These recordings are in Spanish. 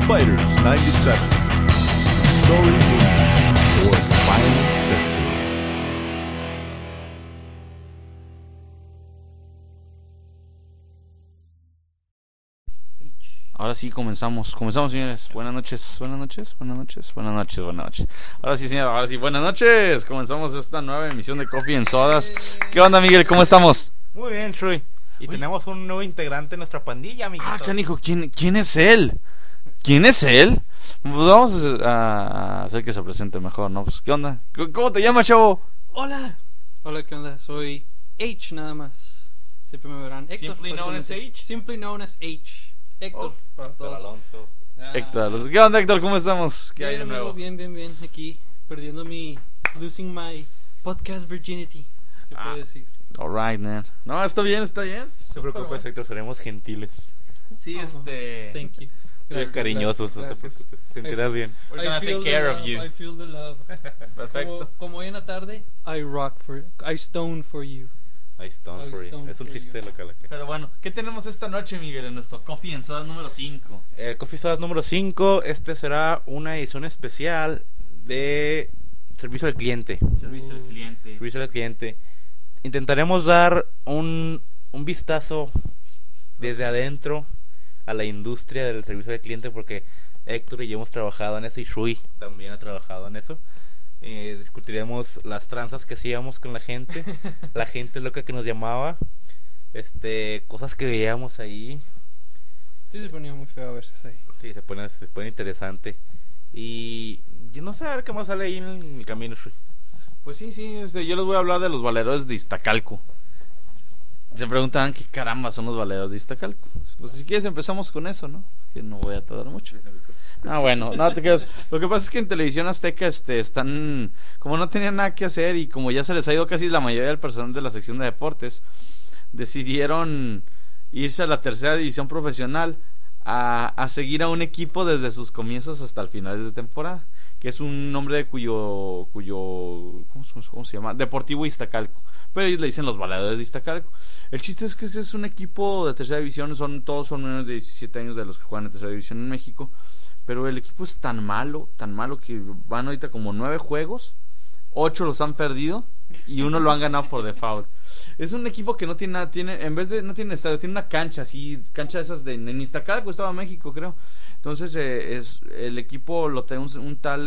Fighters 97. Story moves or violent destiny. Ahora sí comenzamos, señores. Buenas noches. Ahora sí, señor, buenas noches. Comenzamos esta nueva emisión de Coffee and Sodas. ¿Qué onda, Miguel? ¿Cómo estamos? Muy bien, Shui. Y tenemos un nuevo integrante en nuestra pandilla, amiguitos. Canijo, ¿quién es él? Pues vamos a hacer que se presente mejor, ¿no? Pues, ¿qué onda? ¿Cómo te llamas, chavo? Hola, ¿qué onda? Soy H nada más. Siempre me verán Héctor. Simply known as H. Simply known as H. Héctor, para todos. Alonso. Héctor, ¿qué onda, Héctor? ¿Cómo estamos? ¿Qué hay de nuevo? Bien. Aquí, perdiendo losing my podcast virginity, se puede decir. Alright, man. No, está bien. No te preocupes, Héctor, seremos gentiles. Sí, Thank you. Gracias, cariñosos, no te preocupes. Te sentirás bien. We're gonna take care of you. I feel the love. Perfecto. Como hoy en la tarde, I stone for you. Ahí está, es un chiste local acá. Pero bueno, ¿qué tenemos esta noche, Miguel, en nuestro Coffee and Sodas número 5? El Coffee Sodas número 5, este será una edición especial de servicio al cliente. Servicio al cliente. Intentaremos dar un vistazo desde adentro a la industria del servicio al cliente, porque Héctor y yo hemos trabajado en eso y Shui también ha trabajado en eso. Discutiremos las tranzas que hacíamos con la gente loca que nos llamaba, cosas que veíamos ahí. Sí, se ponía muy feo a veces ahí. Sí, se pone interesante. Y yo no sé, a ver qué más sale ahí en el camino. Pues sí, yo les voy a hablar de los valedores de Iztacalco. Se preguntan qué caramba son los valedores de Iztacalco. Pues si quieres empezamos con eso, ¿no? Que no voy a tardar mucho. Bueno, no te quedas. Lo que pasa es que en Televisión Azteca están, como no tenían nada que hacer y como ya se les ha ido casi la mayoría del personal de la sección de deportes, decidieron irse a la tercera división profesional a seguir a un equipo desde sus comienzos hasta el final de temporada, que es un nombre cuyo ¿cómo se llama? Deportivo Iztacalco, pero ellos le dicen los Valedores de Iztacalco. El chiste es que ese es un equipo de tercera división, todos son menos de 17 años de los que juegan en tercera división en México, pero el equipo es tan malo que van ahorita como 9 juegos, 8 los han perdido y 1 lo han ganado por default. Es un equipo que no tiene nada, no tiene estadio, tiene una cancha de esas en Iztacalco, estaba en México, creo. Entonces el equipo lo tiene un tal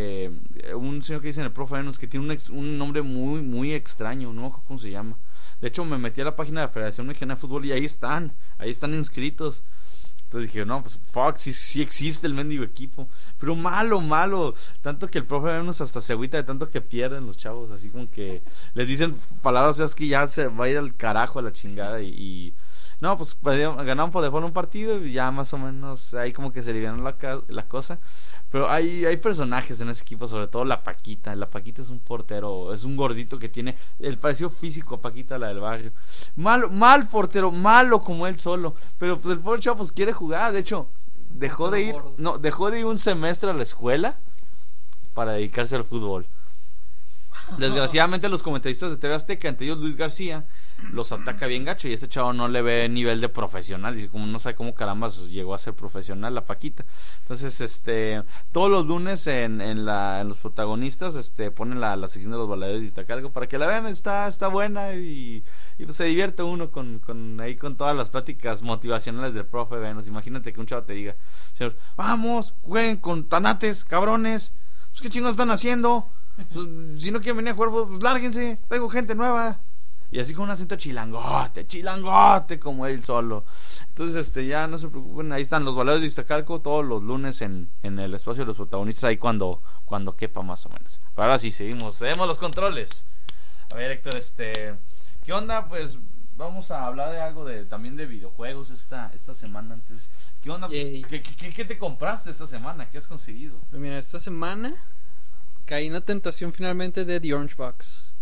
un señor que dice en el profe Venus, que tiene un nombre muy muy extraño, no sé cómo se llama. De hecho me metí a la página de la Federación Mexicana de Fútbol y ahí están inscritos. Entonces dije, no, pues fuck, sí existe el mendigo equipo. Pero malo. Tanto que el profe Venus hasta se agüita de tanto que pierden los chavos. Así como que les dicen palabras feas que ya se va a ir al carajo a la chingada. No, pues ganaron por default un partido y ya más o menos ahí como que se alivianó la cosa. Pero hay personajes en ese equipo, sobre todo la Paquita. La Paquita es un portero, es un gordito que tiene el parecido físico a Paquita, la del barrio. Mal portero, malo como él solo. Pero pues el pobre chavo pues quiere jugar. De hecho, dejó de ir un semestre a la escuela para dedicarse al fútbol. Desgraciadamente los comentaristas de TV Azteca, entre ellos Luis García, los ataca bien gacho y este chavo no le ve nivel de profesional, dice, como no sabe cómo carambas llegó a ser profesional la Paquita. Entonces todos los lunes en los protagonistas ponen la sección de los valedores de Iztacalco para que la vean, está buena y pues se divierte uno con todas las pláticas motivacionales del profe Venus. Imagínate que un chavo te diga, señor, vamos, jueguen con tanates, cabrones, pues qué chingados están haciendo. Si no quieren venir a jugar, pues lárguense, tengo gente nueva. Y así con un acento chilangote como él solo. Entonces ya no se preocupen, ahí están los valedores de Iztacalco todos los lunes en el espacio de los protagonistas, ahí cuando quepa más o menos. Pero ahora sí, seguimos los controles. A ver, Héctor, ¿qué onda? Pues vamos a hablar de algo también de videojuegos esta semana. Antes, ¿qué onda? Pues, ¿qué te compraste esta semana? ¿Qué has conseguido? Pues mira, esta semana caí en la tentación finalmente de The Orange Box.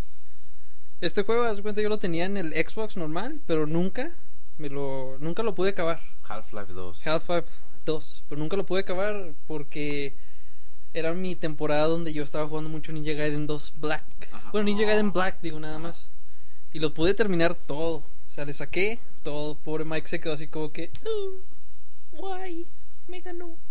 Este juego, haz de cuenta, yo lo tenía en el Xbox normal, pero nunca lo pude acabar. Half-Life 2, pero nunca lo pude acabar porque era mi temporada donde yo estaba jugando mucho Ninja Gaiden 2 Black. Bueno, Ninja Gaiden Black, digo, nada más. Y lo pude terminar todo. O sea, le saqué todo. Pobre Mike se quedó así como que, why, me ganó.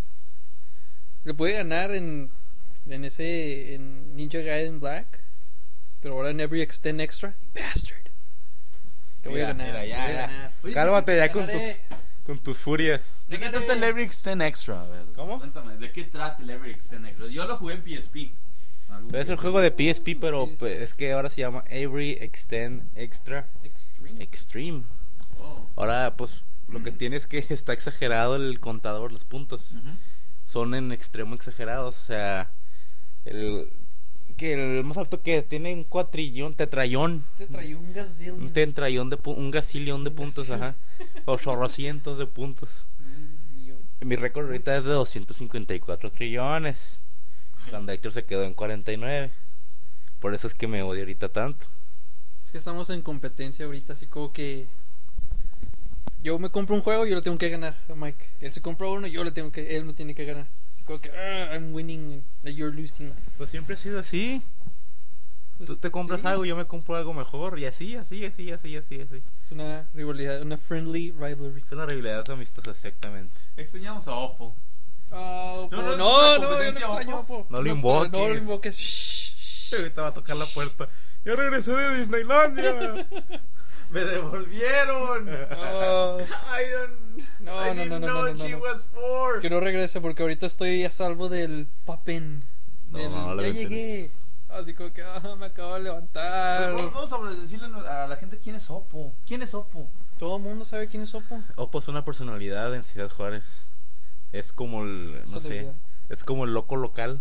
Le pude ganar en Ninja Gaiden Black, pero ahora en Every Extend Extra. Bastard. Que voy a ganar. Mira, voy a ganar. Oye, Cálmate ya ganaré. con tus furias. ¿De qué trata el Every Extend Extra? A ver, ¿Cómo? Cuéntame, ¿de qué trata el Every Extend Extra? Yo lo jugué en PSP. Es el juego de PSP, pero pues, es que ahora se llama Every Extend Extra Extreme. Oh. Ahora, pues, lo que tiene es que está exagerado el contador, los puntos. Son en extremo exagerados. O sea, el más alto que tiene un tetrayón. Te traía un gazillion. Un gazillion de puntos, ajá. O chorrocientos de puntos. Mi récord ahorita es de 254 trillones. Cuando Héctor se quedó en 49. Por eso es que me odio ahorita tanto. Es que estamos en competencia ahorita, así como que yo me compro un juego y yo le tengo que ganar a Mike. Él se compra uno y él me tiene que ganar. Así como que I'm winning and you're losing. Pues siempre ha sido así. Pues, Tú te compras sí. algo, yo me compro algo mejor. Y así. Es una rivalidad, una friendly rivalry. Es una rivalidad amistosa, exactamente. Extrañamos a Oppo. Oh, No, no, es no, una yo no competencia, extraño, Oppo. Oppo. No lo invoques. No lo invoques. Shh. Ahorita va a tocar la puerta. Ya regresé de Disneylandia. ¡Me devolvieron! Oh. I didn't know she was poor. Que no regrese porque ahorita estoy a salvo del papen. No, la ya vencí. llegué. Así como que me acabo de levantar. Vamos a decirle a la gente quién es Oppo. ¿Quién es Oppo? Todo el mundo sabe quién es Oppo. Oppo es una personalidad en Ciudad Juárez. Es como el, no sé, Celebridad. es como el loco local.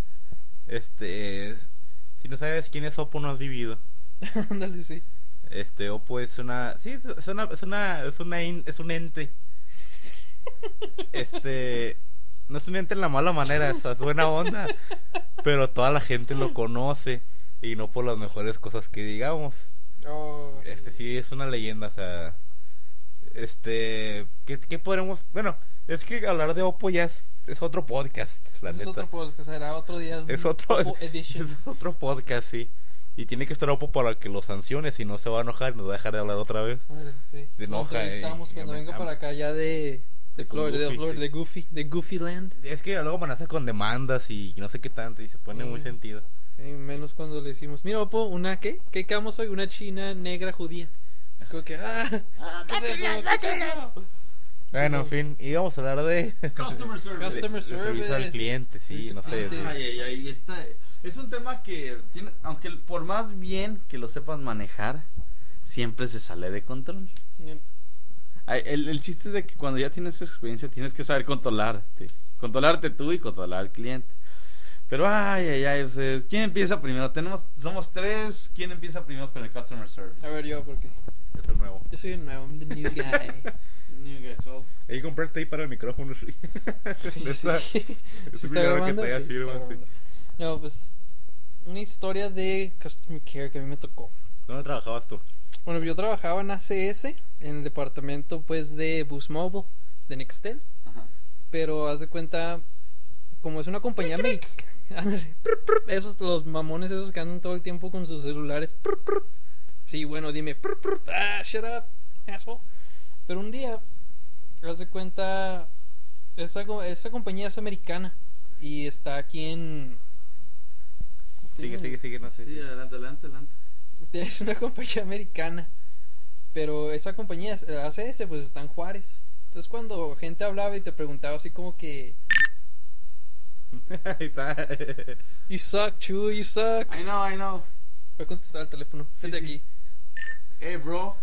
Si no sabes quién es Oppo, no has vivido. Ándale, sí. Oppo es una, sí, es un ente. No es un ente en la mala manera, es buena onda, pero toda la gente lo conoce y no por las mejores cosas que digamos. Oh, Sí, es una leyenda, o sea, ¿qué podremos? Bueno, es que hablar de Oppo ya es otro podcast, la es neta. otro podcast, será otro día. Es otro, Oppo Edition. es otro podcast, sí. Y tiene que estar Oppo para que lo sancione, si no se va a enojar y nos va a dejar de hablar otra vez. Ándale, sí. Se enoja, Estamos cuando venga para acá ya de con Florida, Goofy, de Goofy Land. Es que luego amenaza con demandas y no sé qué tanto y se pone muy sentido. Menos cuando le decimos, mira, Oppo, ¿una qué? ¿Qué quedamos hoy? Una china negra judía. Es como que, ¿qué es eso? ¿Qué es eso? Bueno, en fin, y vamos a hablar de Customer service. Customer de servicio al cliente, sí, Servicio no al sé. cliente. Ay, es un tema que tiene, aunque por más bien que lo sepas manejar, siempre se sale de control. El chiste es de que cuando ya tienes esa experiencia tienes que saber controlarte tú y controlar al cliente. Pero o sea, ¿quién empieza primero? Somos tres. ¿Quién empieza primero con el customer service? A ver, yo, porque Es el nuevo. yo soy el nuevo, I'm the new guy. New guy, so. Hay que comprarte ahí para el micrófono. Sí. Esa- ¿Sí ese está milagro grabando? que te haya Sí, sido, está sí. grabando. No, pues una historia de Customer Care que a mí me tocó. ¿Dónde trabajabas tú? Bueno, yo trabajaba en ACS, en el departamento pues de Boost Mobile, de Nextel. Ajá. Pero haz de cuenta, como es una compañía americana, esos los mamones esos que andan todo el tiempo con sus celulares. Sí, bueno, dime, shut up, asshole. Pero un día, haz de cuenta, esa compañía es americana y está aquí en... Sigue, no sé. Sí, adelante. Es una compañía americana, pero esa compañía, ACS, pues está en Juárez. Entonces cuando gente hablaba y te preguntaba así como que Ahí está. You suck, Chu, you suck. I know. Voy a contestar el teléfono. Sí, Vete sí. aquí. Hey, bro.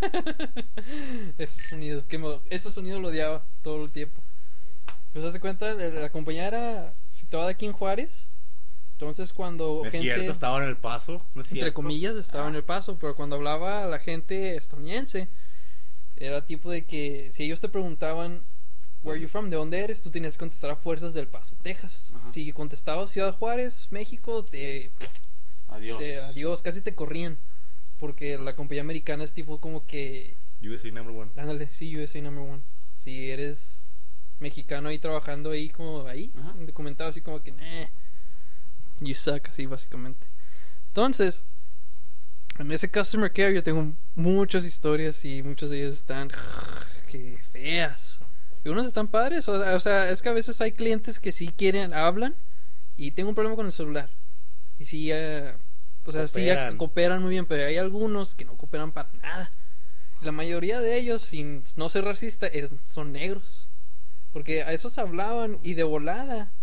Ese sonido lo odiaba todo el tiempo. Pues hace cuenta, la compañía era situada aquí en Juárez. Entonces cuando No es gente, cierto, estaba en El Paso. No es entre cierto. comillas, estaba en El Paso, pero cuando hablaba la gente estadounidense, era tipo de que si ellos te preguntaban Where are you from? ¿De dónde eres? Tú tenías que contestar a fuerzas del Paso, Texas. Ajá. Si contestabas Ciudad Juárez, México, adiós, casi te corrían. Porque la compañía americana es tipo como que... USA number one. Ándale, sí, USA number one. Si eres mexicano ahí trabajando ahí como ahí, Ajá. documentado así como que... you suck, así básicamente. Entonces, en ese Customer Care yo tengo muchas historias y muchas de ellas están... que feas. Y unos están padres, o sea, es que a veces hay clientes que sí quieren, hablan, y tengo un problema con el celular. Y sí, o sea, sí cooperan muy bien, pero hay algunos que no cooperan para nada. La mayoría de ellos, sin no ser racista, son negros. Porque a esos hablaban y de volada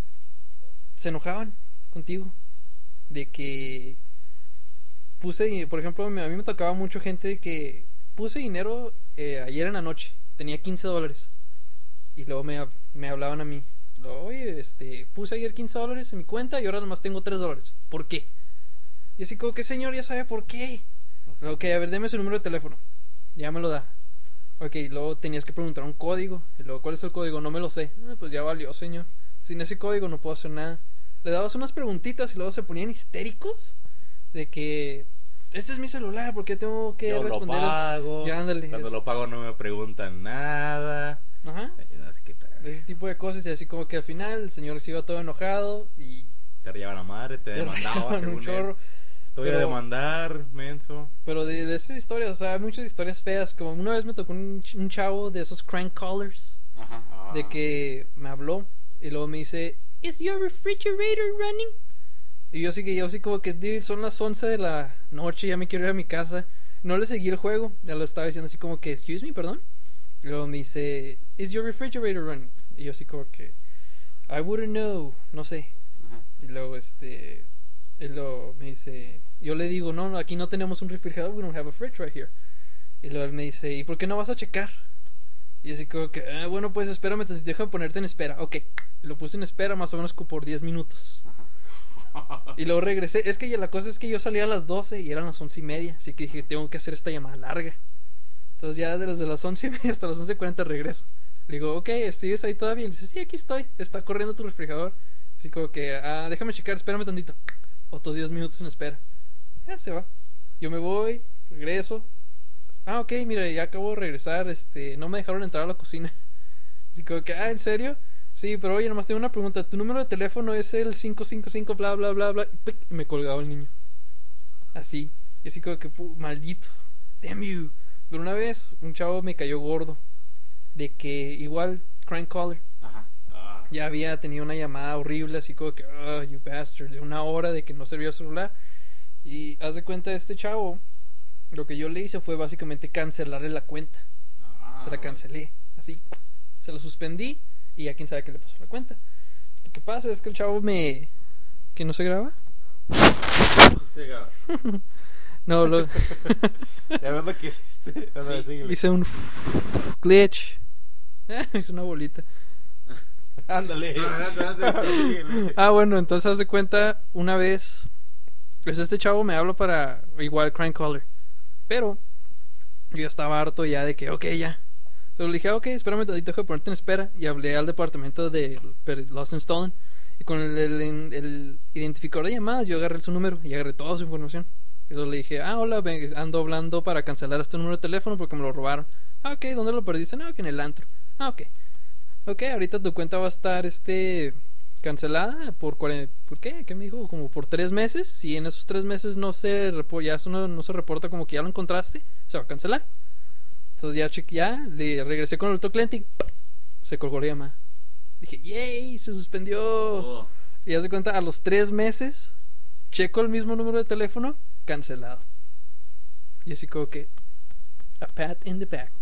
se enojaban contigo. De que puse, por ejemplo, a mí me tocaba mucho gente de que puse dinero ayer en la noche, tenía $15. Y luego me hablaban a mí. Luego, oye, puse ayer $15 en mi cuenta y ahora nomás tengo $3. ¿Por qué? Y así como que, señor, ya sabe por qué. Ok, a ver, deme su número de teléfono. Ya me lo da. Ok, luego tenías que preguntar un código. Y luego, ¿cuál es el código? No me lo sé. Pues ya valió, señor. Sin ese código no puedo hacer nada. Le dabas unas preguntitas y luego se ponían histéricos. De que, este es mi celular, ¿por qué tengo que yo responder? Lo pago. Ya, ándale. Cuando lo pago no me preguntan nada. Ajá. Ese tipo de cosas. Y así como que al final el señor se iba todo enojado. Y te llevaban a madre, te demandaba según un chorro. Él. Te voy a demandar, menso. Pero de esas historias, o sea, hay muchas historias feas. Como una vez me tocó un chavo de esos crank callers. Ajá. De que me habló y luego me dice, ¿Is your refrigerator running? Y yo así como que, dude, son las 11 de la noche, ya me quiero ir a mi casa. No le seguí el juego, ya lo estaba diciendo así como que, excuse me, perdón. Y luego me dice, ¿Is your refrigerator running? Y yo así como que, I wouldn't know, no sé. Ajá. Y luego él me dice, yo le digo, no, aquí no tenemos un refrigerador, we don't have a fridge right here. Y luego él me dice, ¿y por qué no vas a checar? Y así como que, bueno, pues espérame, déjame ponerte en espera. Ok, y lo puse en espera más o menos por 10 minutos. Y luego regresé. Es que la cosa es que yo salía a las 12 y eran las 11:30. Así que dije, tengo que hacer esta llamada larga. Entonces ya desde las 11:30 hasta las 11:40 regreso. Le digo, ok, ¿estás ahí todavía? Y le dice, sí, aquí estoy, está corriendo tu refrigerador. Así como que, déjame checar, espérame tantito. Otros 10 minutos en espera. Ya se va. Yo me voy, regreso. Ok, mira, ya acabo de regresar. No me dejaron entrar a la cocina. Así como que, ¿en serio? Sí, pero oye, nomás tengo una pregunta. ¿Tu número de teléfono es el 555 bla bla bla bla? Y me colgaba el niño. Así. Y así como que, maldito. Damn you. Pero una vez un chavo me cayó gordo. De que igual, crank caller. Ajá. Ya había tenido una llamada horrible. Así como que, you bastard. De 1 hora de que no servía el celular. Y haz de cuenta de este chavo. Lo que yo le hice fue básicamente cancelarle la cuenta. Se la cancelé. Así. Se la suspendí. Y ya quién sabe qué le pasó a la cuenta. Lo que pasa es que el chavo ¿Que no se graba? No, Ya ves lo que hiciste. hice un glitch. Hice una bolita. Ándale. Bueno, entonces haz de cuenta, una vez pues este chavo me habla para igual crank caller. Pero yo estaba harto ya de que, ok, ya. Entonces le dije, ok, espérame tantito, dejo de ponerte en espera. Y hablé al departamento de Lost and Stolen. Y con el identificador de llamadas yo agarré su número y agarré toda su información. Y luego le dije, hola, ando hablando para cancelar este número de teléfono porque me lo robaron. Ok, ¿dónde lo perdiste? No, que en el antro. Ok. Ok, ahorita tu cuenta va a estar cancelada por ¿por qué? ¿Qué me dijo? Como por 3 meses. Si en esos 3 meses no se reporta como que ya lo encontraste, se va a cancelar. Entonces ya le regresé con el otro cliente y se colgó la llamada. Dije, yay, se suspendió. Y ya se cuenta, a los 3 meses checo el mismo número de teléfono, cancelado. Y así como que a pat in the back.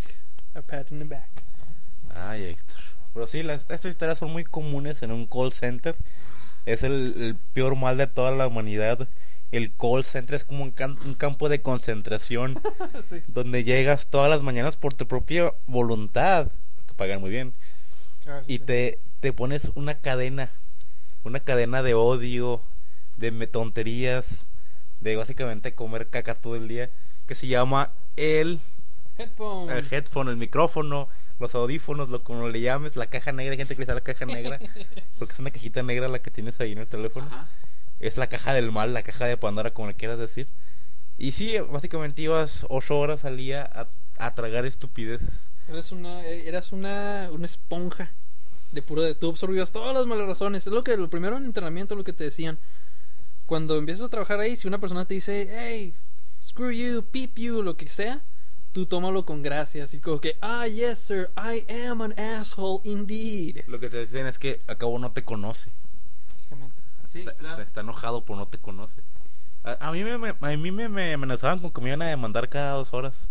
Ay, Héctor. Pero sí, estas historias son muy comunes en un call center. Es el peor mal de toda la humanidad. El call center es como un campo de concentración. Sí. Donde llegas todas las mañanas por tu propia voluntad, que pagan muy bien. Y sí. te pones una cadena de odio, de tonterías, de básicamente comer caca todo el día, que se llama el headphone, el micrófono, los audífonos, como le llames, la caja negra. Hay gente que le da la caja negra porque es una cajita negra la que tienes ahí en el teléfono. Ajá. Es la caja del mal, la caja de Pandora, como le quieras decir. Y sí, básicamente ibas 8 horas al día a tragar estupideces. Eras una esponja de tú absorbías todas las malas razones. Es lo primero en entrenamiento, lo que te decían. Cuando empiezas a trabajar ahí, si una persona te dice, hey, screw you, peep you, lo que sea, tú tómalo con gracia, así como que, yes sir, I am an asshole indeed. Lo que te decían es que a cabo no te conoce. Sí, claro. Está enojado, pero no te conoce. A mí me amenazaban con que me iban a demandar cada 2 horas.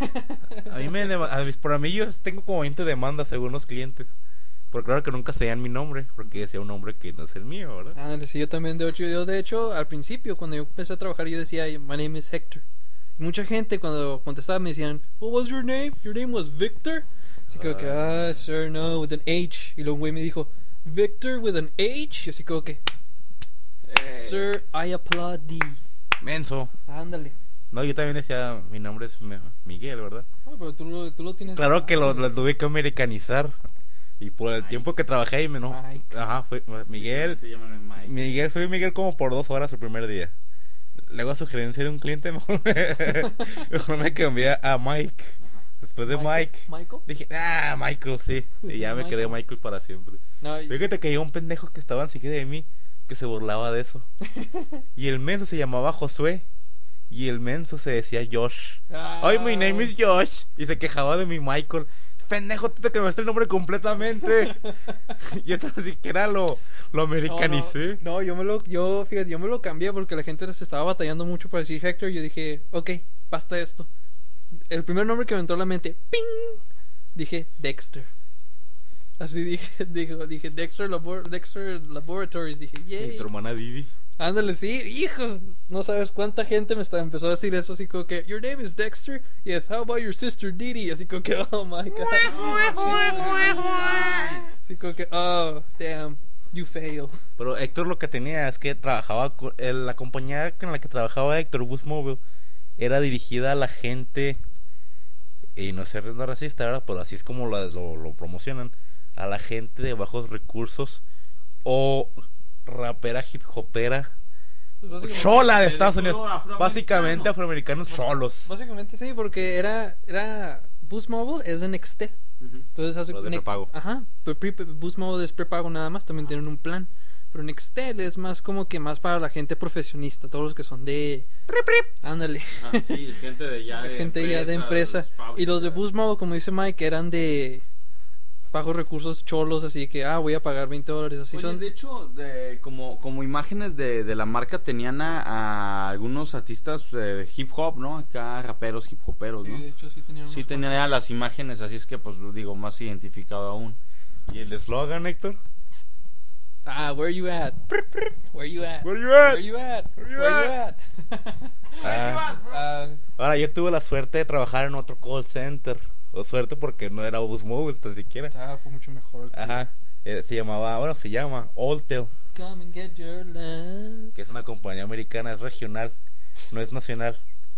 Por mí yo tengo como 20 demandas según los clientes. Porque claro que nunca sabían mi nombre, porque decía un nombre que no es el mío, ¿verdad? Sí, yo también, de hecho, al principio, cuando yo empecé a trabajar, yo decía, my name is Hector. Mucha gente cuando contestaba me decían, what was your name? Your name was Victor? Así como que, sir, no, with an H. Y luego un güey me dijo, Victor with an H. Y así como que, sir, I applaud thee. Menso. Ándale. No, yo también decía, mi nombre es Miguel, ¿verdad? Pero tú lo tienes. Claro que lo tuve que americanizar. Y por el tiempo que trabajé ahí, Mike. Ajá, fue Miguel. Fue Miguel como por 2 horas el primer día. Luego a sugerencia de un cliente, mejor me cambié a Mike. Después de Mike. ¿Michael? Dije, Michael, sí. Y ya me quedé Michael para siempre. No, Fíjate que había un pendejo que estaba enseguida de mí que se burlaba de eso. Y el menso se llamaba Josué. Y el menso se decía Josh. My name is Josh. Y se quejaba de mi Michael. Pendejo, tú te cambiaste el nombre completamente. Yo tan siquiera lo americanicé. No, yo me lo cambié porque la gente se estaba batallando mucho para decir Hector. Yo dije, ok, basta esto. El primer nombre que me entró a la mente, ¡ping! Dije Dexter. Así dije Dexter Laboratories. Dije, yay. Y tu hermana Didi. Ándale, sí, hijos, no sabes cuánta gente empezó a decir eso, así como que, your name is Dexter, yes, how about your sister Didi, así como que, oh my god, así como que, oh, damn, you fail. Pero Héctor lo que tenía es que trabajaba, la compañía con la que trabajaba Héctor, Boost Mobile, era dirigida a la gente, y no sé, no racista, ¿verdad? Pero así es como lo promocionan, a la gente de bajos recursos, o rapera hip hopera chola de Estados Unidos, básicamente afroamericanos cholos. Básicamente sí, porque era Boost Mobile es de Nextel. Entonces hace de prepago. Ajá, Boost Mobile es prepago nada más, también tienen un plan. Pero Nextel es más como que más para la gente profesionista, todos los que son de ándale. Sí, gente de ya de empresa. Y los de Boost Mobile, como dice Mike, eran de bajos recursos cholos, así que voy a pagar $20 así. Oye, de hecho, como imágenes de la marca tenían a algunos artistas de hip hop, ¿no? Acá raperos, hip hoperos, ¿no? Sí, de hecho sí tenían ya las imágenes, así es que pues digo, más identificado aún. ¿Y el eslogan, Héctor? Where you at? Where you at? Where you at? Where you at? Where you at? Ahora, yo tuve la suerte de trabajar en otro call center. O suerte porque no era Boost Mobile tan siquiera. Fue mucho mejor. Ajama se llama Alltel. Come and get your love. Que es una compañía americana, es regional, no es nacional.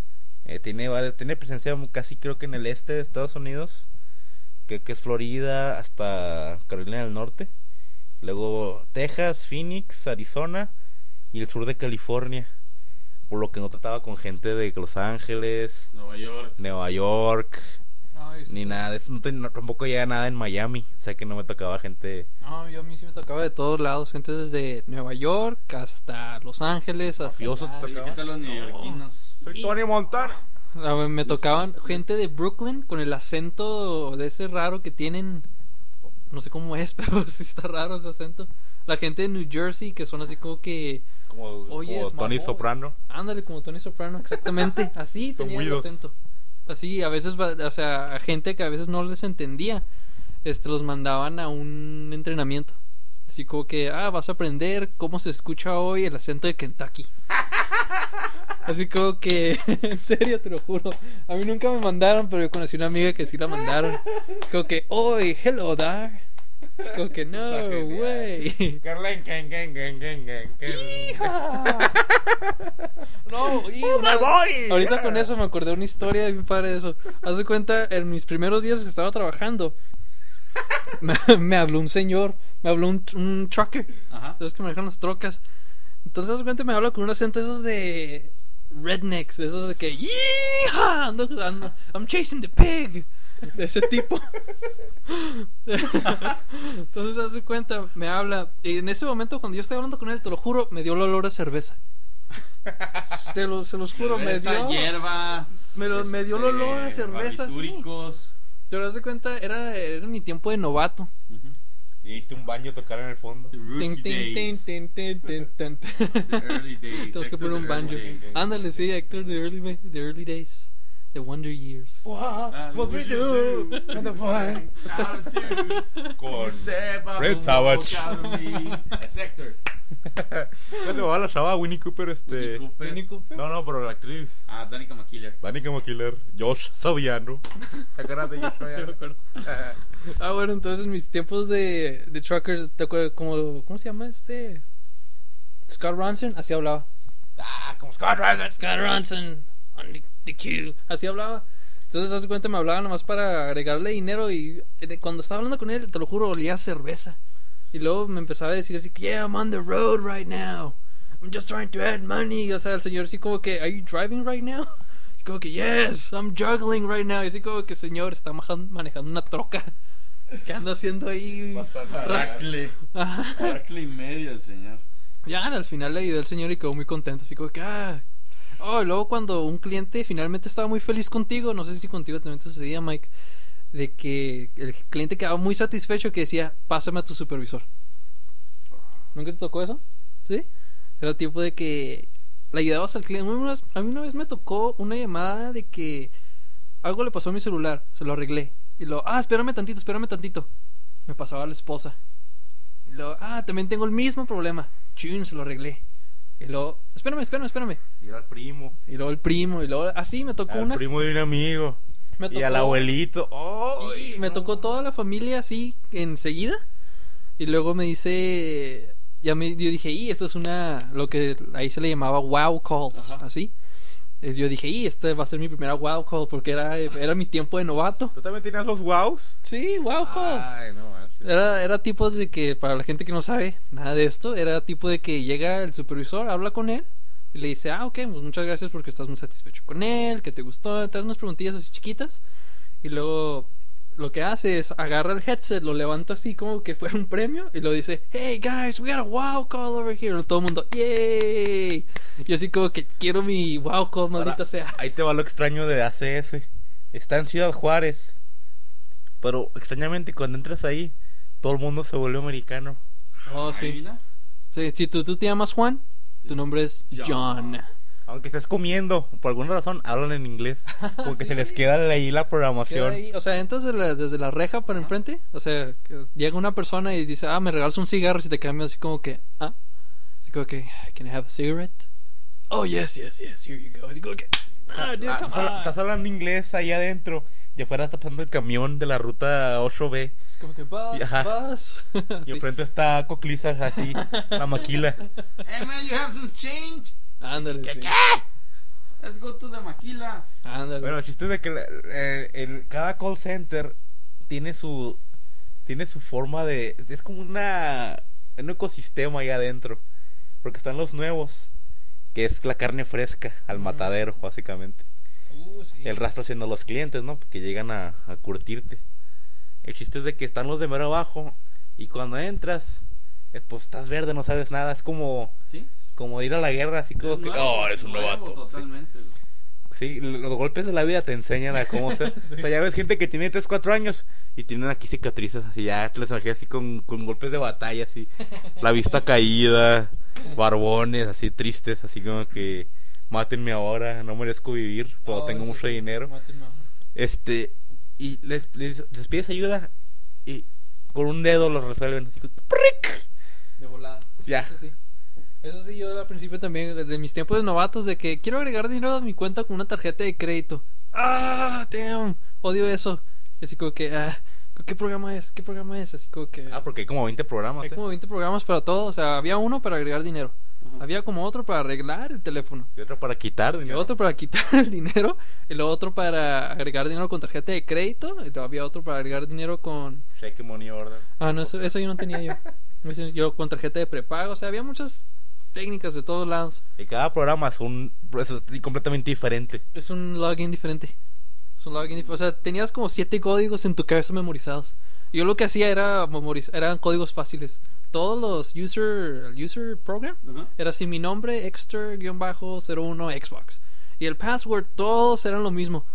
Tiene presencia casi creo que en el este de Estados Unidos, que es Florida hasta Carolina del Norte. Luego Texas, Phoenix, Arizona y el sur de California. Por lo que no trataba con gente de Los Ángeles, Nueva York. Ni nada de eso, tampoco llega nada en Miami, o sea que no me tocaba gente. No, a mí sí me tocaba de todos lados, gente desde Nueva York hasta Los Ángeles, hasta mafiosos te tocaban. Los neoyorquinos. Soy Tony Montana. Me tocaban gente de Brooklyn con el acento de ese raro que tienen, no sé cómo es, pero sí está raro ese acento. La gente de New Jersey que son así como que como Tony Soprano. Ándale, como Tony Soprano, exactamente, así tenía el acento. Así, a veces, o sea, a gente que a veces no les entendía, los mandaban a un entrenamiento. Así como que, vas a aprender cómo se escucha hoy el acento de Kentucky. Así como que, en serio, te lo juro. A mí nunca me mandaron, pero yo conocí una amiga que sí la mandaron. Como que, hoy, hello there. Como que, no, güey. No, ¡me voy! Ahorita con eso me acordé de una historia de mi padre de eso. Haz de cuenta, en mis primeros días que estaba trabajando, me habló un señor, me habló un trucker. Ajá. Esos que manejan las trocas. Entonces, haz de cuenta, me habla con un acento de esos de rednecks, de esos de que, ¡yeehaw! I'm chasing the pig. De ese tipo. Entonces, haz de cuenta, me habla. Y en ese momento, cuando yo estaba hablando con él, te lo juro, me dio el olor a cerveza. Se los juro, cerveza, me dio. hierba. me dio el olor a cerveza, sí. barbitúricos. Te das de cuenta, era mi tiempo de novato. Y diste un banjo a tocar en el fondo. The Tin, rookie tin, days. tin, tin, tin, tin, tin. The early days. Tenemos que Héctor, poner un the banjo. early days. Ándale, sí, Héctor, the early days. The wonder years. What must we do? And the fun. Out of tune. Con Step up Fred and Savage. walk out of me. Es Héctor. ¿Cómo se llamaba la chava? Winnie Cooper, Winnie Cooper. Winnie Cooper. No, pero la actriz. Danica McKiller. Danica McKiller. Josh Saviano. ¿Te acuerdas de Josh Sí, me Saviano? acuerdo. Bueno, entonces mis tiempos de truckers, ¿te acuerdas? ¿Cómo se llama este? Scott Ronson, así hablaba. Como Scott Ronson. Scott Ronson on the queue, así hablaba. Entonces, haz de cuenta, me hablaba nomás para agregarle dinero y cuando estaba hablando con él, te lo juro, olía a cerveza. Y luego me empezaba a decir así, yeah, I'm on the road right now. I'm just trying to add money. O sea, el señor así como que, are you driving right now? Así como que, yes, I'm juggling right now. Y así como que, señor, está manejando una troca. ¿Qué anda haciendo ahí? Aracle. Ajá. Aracle y medio el señor. Ya, al final le ayudé al señor y quedó muy contento. Así como que, y luego cuando un cliente finalmente estaba muy feliz contigo, no sé si contigo también sucedía, Mike, de que el cliente quedaba muy satisfecho que decía, pásame a tu supervisor. ¿Nunca te tocó eso? ¿Sí? Era tipo de que le ayudabas al cliente. A mí una vez me tocó una llamada de que algo le pasó a mi celular, se lo arreglé. Y luego, espérame tantito. Me pasaba a la esposa. Y luego, también tengo el mismo problema. Chun, se lo arreglé. Y luego, espérame. Y era el primo. Y luego el primo. Y luego, así me tocó El una. primo de un amigo. Me tocó, Y al abuelito. y me tocó toda la familia así enseguida. Y luego me dice, yo dije, esto es lo que ahí se le llamaba wow calls. Ajá. Así. Yo dije, este va a ser mi primera wow call porque era mi tiempo de novato. ¿Tú también tenías los wows? Sí, wow calls. Ay, no manches. Era tipo de que, para la gente que no sabe nada de esto, era tipo de que llega el supervisor, habla con él y le dice, ok, pues muchas gracias porque estás muy satisfecho con él, que te gustó, te das unas preguntillas así chiquitas. Y luego lo que hace es agarra el headset, lo levanta así como que fuera un premio y lo dice, hey guys, we got a wow call over here. Todo el mundo, yay. Yo así como que quiero mi wow call, maldita sea. Ahí te va lo extraño de ACS. Está en Ciudad Juárez. Pero extrañamente cuando entras ahí, todo el mundo se volvió americano. Oh, sí. Adivina. Sí, si tú te llamas Juan, tu nombre es John. Aunque estés comiendo, por alguna razón hablan en inglés. Como que se les queda ahí la Queda programación. ahí, o sea, entras desde la reja para enfrente. O sea, que llega una persona y dice, me regalas un cigarro y te cambia así como que, así como que, can I have a cigarette? Oh, yes, here you go. Así como que, dude, come on. Estás hablando inglés ahí adentro. Y afuera está pasando el camión de la ruta 8B. Es como que, bus. Y Sí. enfrente está Coclizar así, la maquila. Hey man, you have some change? Ándale, sí. Let's go to the maquila. Ándale. Bueno, el chiste es de que cada call center tiene su forma de... Es como un ecosistema ahí adentro. Porque están los nuevos, que es la carne fresca al matadero, básicamente. Sí. El rastro siendo los clientes, ¿no? Porque llegan a curtirte. El chiste es de que están los de mero abajo. Y cuando entras, pues estás verde, no sabes nada. Es como ¿Sí? ir a la guerra, así como que... eres un novato. Totalmente. Sí, los golpes de la vida te enseñan a cómo ser. Sí. O sea, ya ves gente que tiene 3, 4 años y tienen aquí cicatrices así, ya te las imaginas así con golpes de batalla, así. La vista caída, barbones, así tristes, así como que mátenme ahora, no merezco vivir, pero tengo mucho dinero. Y les pides ayuda y con un dedo los resuelven, así como... ¡pric! De volada. Ya. Eso sí, yo al principio también, de mis tiempos de novatos, de que quiero agregar dinero a mi cuenta con una tarjeta de crédito. Damn, odio eso. Y así como que, ¿qué programa es? Así como que... porque hay como 20 programas, hay como 20 programas para todo, o sea, había uno para agregar dinero. Había como otro para arreglar el teléfono. Y otro para quitar Y dinero. otro para quitar el dinero. Y luego otro para agregar dinero con tarjeta de crédito. Y luego había otro para agregar dinero con... Check money order. no, eso yo no tenía yo. Yo con tarjeta de prepago. O sea, había muchas técnicas de todos lados. Y cada programa es un proceso completamente diferente. Es un login diferente. O sea, tenías como 7 códigos en tu cabeza memorizados. Yo lo que hacía era eran códigos fáciles. Todos los user program Ajá. era así: mi nombre, Exter-01 Xbox. Y el password, todos eran lo mismo.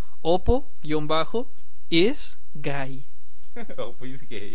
Oppo_is_gay. Oh, pues gay.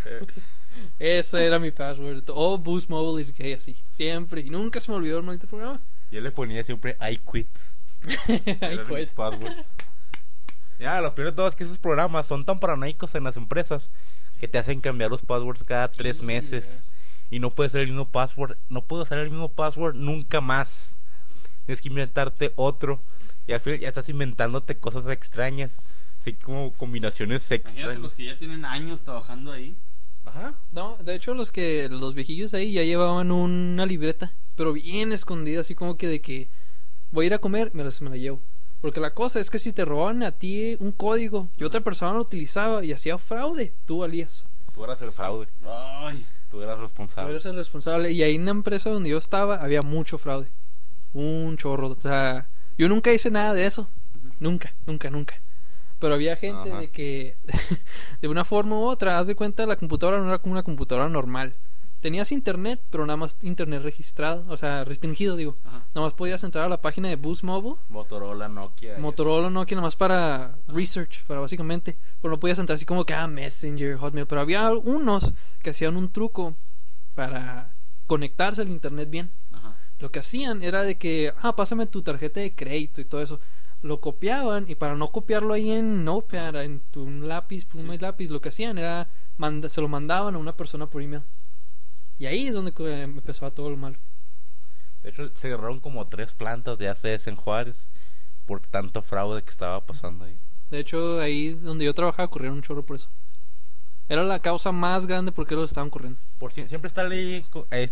Ese era mi password. O Boost Mobile is gay, así. Siempre. Y nunca se me olvidó el maldito programa. Yo le ponía siempre I quit. Ay, Eran mis pues. passwords. Ya, lo peor de todo es que esos programas son tan paranoicos en las empresas que te hacen cambiar los passwords cada 3 meses. Y no puede ser el mismo password. No puedo usar el mismo password nunca más. Tienes que inventarte otro. Y al final ya estás inventándote cosas extrañas. Así como combinaciones Imagínate extrañas. los que ya tienen años trabajando ahí. Ajá. No, de hecho los viejillos ahí ya llevaban una libreta, pero bien escondida, así como que de que voy a ir a comer, me la llevo. Porque la cosa es que si te robaban a ti un código y otra persona lo utilizaba y hacía fraude, tú valías. Tú eras el fraude. Ay, Tú eras Tú responsable. eres el responsable. Y ahí en la empresa donde yo estaba había mucho fraude. Un chorro. O sea, yo nunca hice nada de eso. Nunca. Pero había gente Ajá. de que de una forma u otra, haz de cuenta, la computadora no era como una computadora normal. Tenías internet, pero nada más internet registrado, o sea, restringido, digo. ajá. Nada más podías entrar a la página de Boost Mobile, Motorola, Nokia. Motorola, Nokia, nada más para research, para básicamente. Pero no podías entrar así como que, Messenger, Hotmail. Pero había unos que hacían un truco para conectarse al internet bien. Ajá. Lo que hacían era de que, pásame tu tarjeta de crédito y todo eso. Lo copiaban y para no copiarlo ahí en Notepad, en tu lápiz, pluma y lápiz, lo que hacían era se lo mandaban a una persona por email. Y ahí es donde empezaba todo lo malo. De hecho, se agarraron como 3 plantas de ACS en Juárez por tanto fraude que estaba pasando ahí. De hecho, ahí donde yo trabajaba corrieron un chorro por eso. Era la causa más grande por qué los estaban corriendo. Siempre está ahí,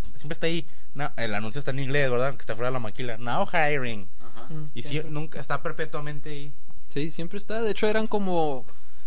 el anuncio está en inglés, ¿verdad? Que está fuera de la maquila. Now hiring. Ajá. Y Siempre. nunca está perpetuamente ahí. Sí, siempre está. De hecho, eran como...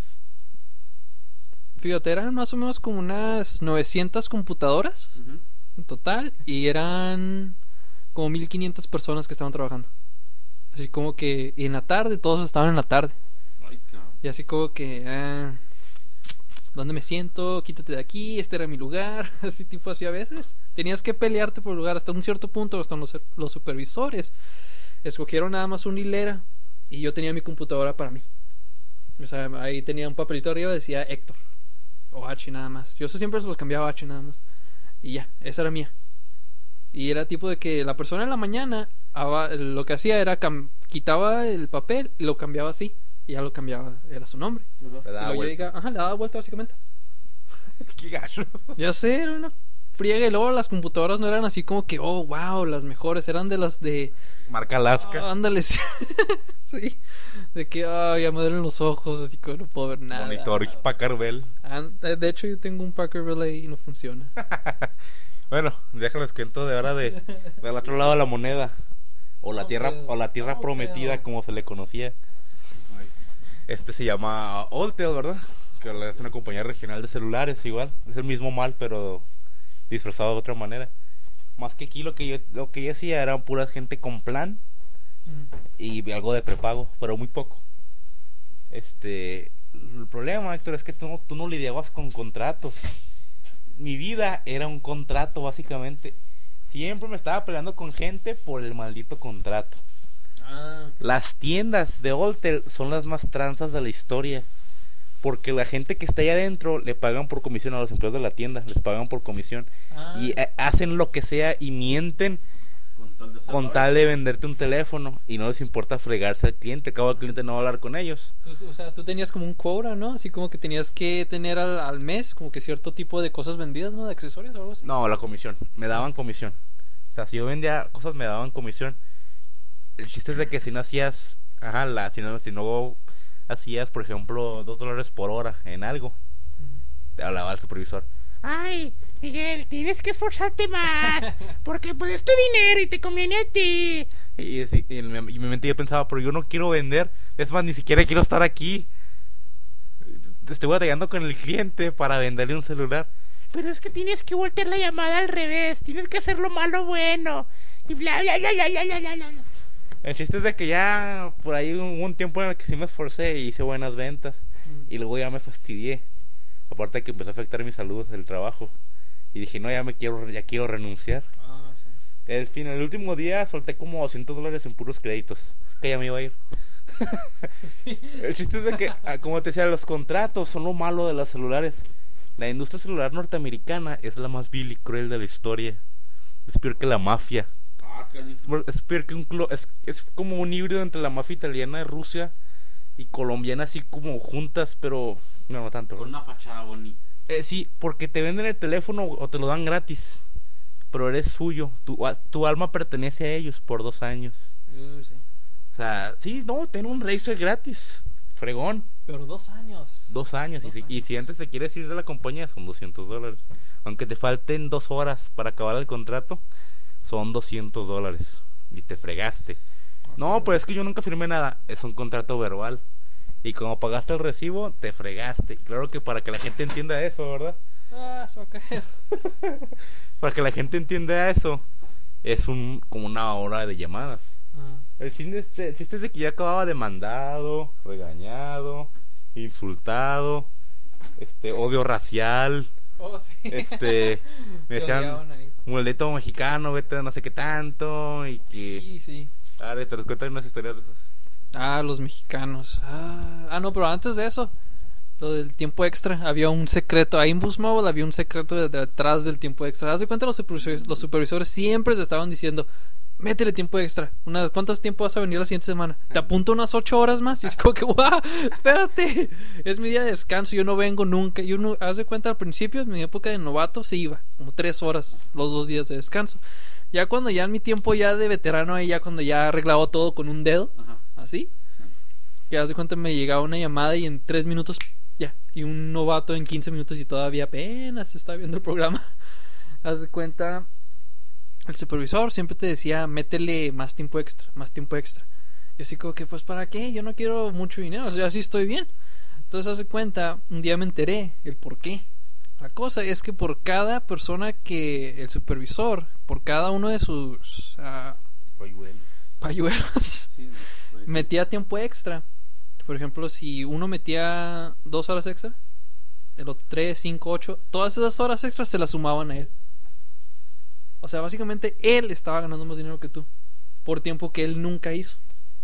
Fíjate, eran más o menos como unas 900 computadoras Ujú. en total. Y eran como 1500 personas que estaban trabajando. Así como que... Y en la tarde, todos estaban en la tarde. Ay, cabrón. Y así como que... ¿dónde me siento? Quítate de aquí, este era mi lugar. Así tipo así a veces. Tenías que pelearte por el lugar hasta un cierto punto. Hasta los supervisores escogieron nada más una hilera. Y yo tenía mi computadora para mí. O sea, ahí tenía un papelito arriba, decía Héctor o H nada más. Yo siempre se los cambiaba a H nada más. Y ya, esa era mía. Y era tipo de que la persona en la mañana lo que hacía era quitaba el papel y lo cambiaba así. Y ya lo cambiaba, era su nombre. Le Y daba luego yo vuelta. llegaba, le daba vuelta básicamente. Qué gacho. Ya sé, era una friega. Y luego las computadoras no eran así como que, oh, wow, las mejores. Eran de las de... Marca Alaska. ándale, sí. Sí. De que, ya me duelen los ojos, así que no puedo ver nada. Monitor Packard Bell. De hecho, yo tengo un Packer Relay y no funciona. Bueno, déjales cuento de ahora del otro lado de la moneda. O la tierra prometida, como se le conocía. Este se llama Alltel, ¿verdad? Que es una compañía regional de celulares, igual. Es el mismo mal, pero disfrazado de otra manera. Más que aquí lo que yo hacía era pura gente con plan y algo de prepago, pero muy poco. El problema, Héctor, es que tú no lidiabas con contratos. Mi vida era un contrato, básicamente. Siempre me estaba peleando con gente por el maldito contrato. Las tiendas de Alltel son las más tranzas de la historia. Porque la gente que está ahí adentro le pagan por comisión a los empleados de la tienda. Les pagan por comisión. Y hacen lo que sea y mienten con tal de venderte un teléfono. Y no les importa fregarse al cliente. Acabo el cliente no va a hablar con ellos. O sea, tú tenías como un quota, ¿no? Así como que tenías que tener al mes como que cierto tipo de cosas vendidas, ¿no? De accesorios o algo así. No, la comisión. Me daban comisión. O sea, si yo vendía cosas me daban comisión. El chiste es de que si no hacías... si no hacías, por ejemplo, $2 por hora en algo, te hablaba el supervisor. Ay, Miguel, tienes que esforzarte más, porque pues es tu dinero y te conviene a ti. Y en mi mente yo pensaba, pero yo no quiero vender. Es más, ni siquiera quiero estar aquí. Estoy batallando con el cliente para venderle un celular. Pero es que tienes que voltear la llamada al revés, tienes que hacer lo malo bueno. Y bla, bla, bla, bla, bla, bla, bla, bla. El chiste es de que ya por ahí hubo un tiempo en el que sí me esforcé y hice buenas ventas. Y luego ya me fastidié. Aparte de que empezó a afectar mi salud el trabajo. Y dije, no, ya quiero renunciar. Sí. El último día solté como $200 en puros créditos. que ya me iba a ir. El chiste es de que, como te decía, los contratos son lo malo de los celulares. La industria celular norteamericana es la más vil y cruel de la historia. Es peor que la mafia. Es peor que es como un híbrido entre la mafia italiana de Rusia y colombiana, así como juntas, pero no tanto. Con una fachada bonita. Sí, porque te venden el teléfono o te lo dan gratis, pero eres suyo. Tu alma pertenece a ellos por 2 años. Sí. O sea, sí, no, ten un Razer gratis. Fregón. Pero 2 años. 2 años. Y si antes te quieres ir de la compañía, son $200. Aunque te falten 2 horas para acabar el contrato, son $200. Y te fregaste. No, pero es que yo nunca firmé nada. Es un contrato verbal. Y como pagaste el recibo, te fregaste. Claro que para que la gente entienda eso, ¿verdad? Se va a caer. Para que la gente entienda eso, es como una hora de llamadas. El chiste es de que ya acababa demandado, regañado, insultado, odio racial. Sí. Me decían maldito mexicano, vete a no sé qué tanto. Y que Sí. Ahora te cuentan unas historias de esas. Los mexicanos. No, pero antes de eso, lo del tiempo extra, había un secreto. Ahí en Boost Mobile había un secreto detrás del tiempo extra. Haz de cuenta, los supervisores siempre te estaban diciendo: métele tiempo extra. ¿Cuánto tiempo vas a venir la siguiente semana? Te apunto unas 8 horas más. Y es como que, ¡guau! Espérate. Es mi día de descanso. Yo no vengo nunca. Haz de cuenta, al principio, en mi época de novato, sí iba. Como 3 horas los 2 días de descanso. Ya cuando ya en mi tiempo ya de veterano, ahí ya cuando ya arreglaba todo con un dedo. Ajá. Así. Sí. Que haz de cuenta, me llegaba una llamada y en 3 minutos, ya. Y un novato en 15 minutos y todavía apenas se está viendo el programa. Haz de cuenta, el supervisor siempre te decía: métele más tiempo extra, más tiempo extra. Yo así como que, pues, ¿para qué? Yo no quiero mucho dinero, o sea, así estoy bien. Entonces, haz de cuenta, un día me enteré el por qué. La cosa es que por cada persona que el supervisor, por cada uno de sus payuelos, Sí, pues, metía tiempo extra. Por ejemplo, si uno metía 2 horas extra, el otro 3, 5, 8, todas esas horas extras se las sumaban a él. O sea, básicamente él estaba ganando más dinero que tú por tiempo que él nunca hizo.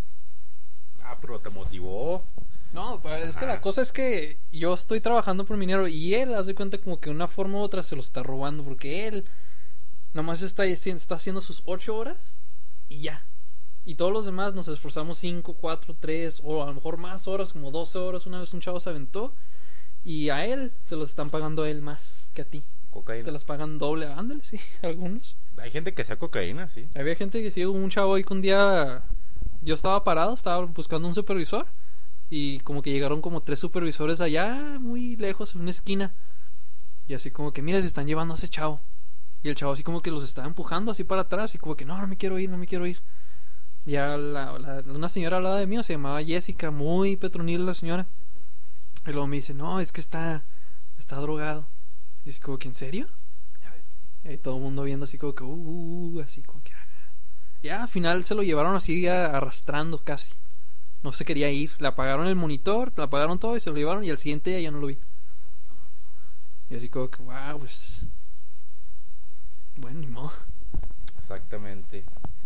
Pero te motivó. No, pues es que la cosa es que yo estoy trabajando por mi dinero y él, haz de cuenta, como que de una forma u otra se lo está robando, porque él nomás está haciendo sus 8 horas y ya. Y todos los demás nos esforzamos 5, 4, 3 o a lo mejor más horas, como 12 horas. Una vez un chavo se aventó y a él se los están pagando a él más que a ti. Cocaína. Te las pagan doble. Ándale, sí, algunos. Hay gente que sea cocaína, sí. Había gente que sí, un chavo ahí que un día yo estaba parado, estaba buscando un supervisor y como que llegaron como 3 supervisores allá muy lejos en una esquina y así como que, mira, se están llevando a ese chavo. Y el chavo así como que los estaba empujando así para atrás y como que, no me quiero ir. Ya una señora al lado de mí, se llamaba Jessica, muy petronil la señora. Y luego me dice: no, es que está drogado. Y así como que, ¿en serio? Y todo el mundo viendo así como que, así como que... Ya al final se lo llevaron así arrastrando casi. No se quería ir. Le apagaron el monitor, le apagaron todo y se lo llevaron. Y al siguiente día ya no lo vi. Y así como que, wow, pues... Bueno, ni modo. Exactamente.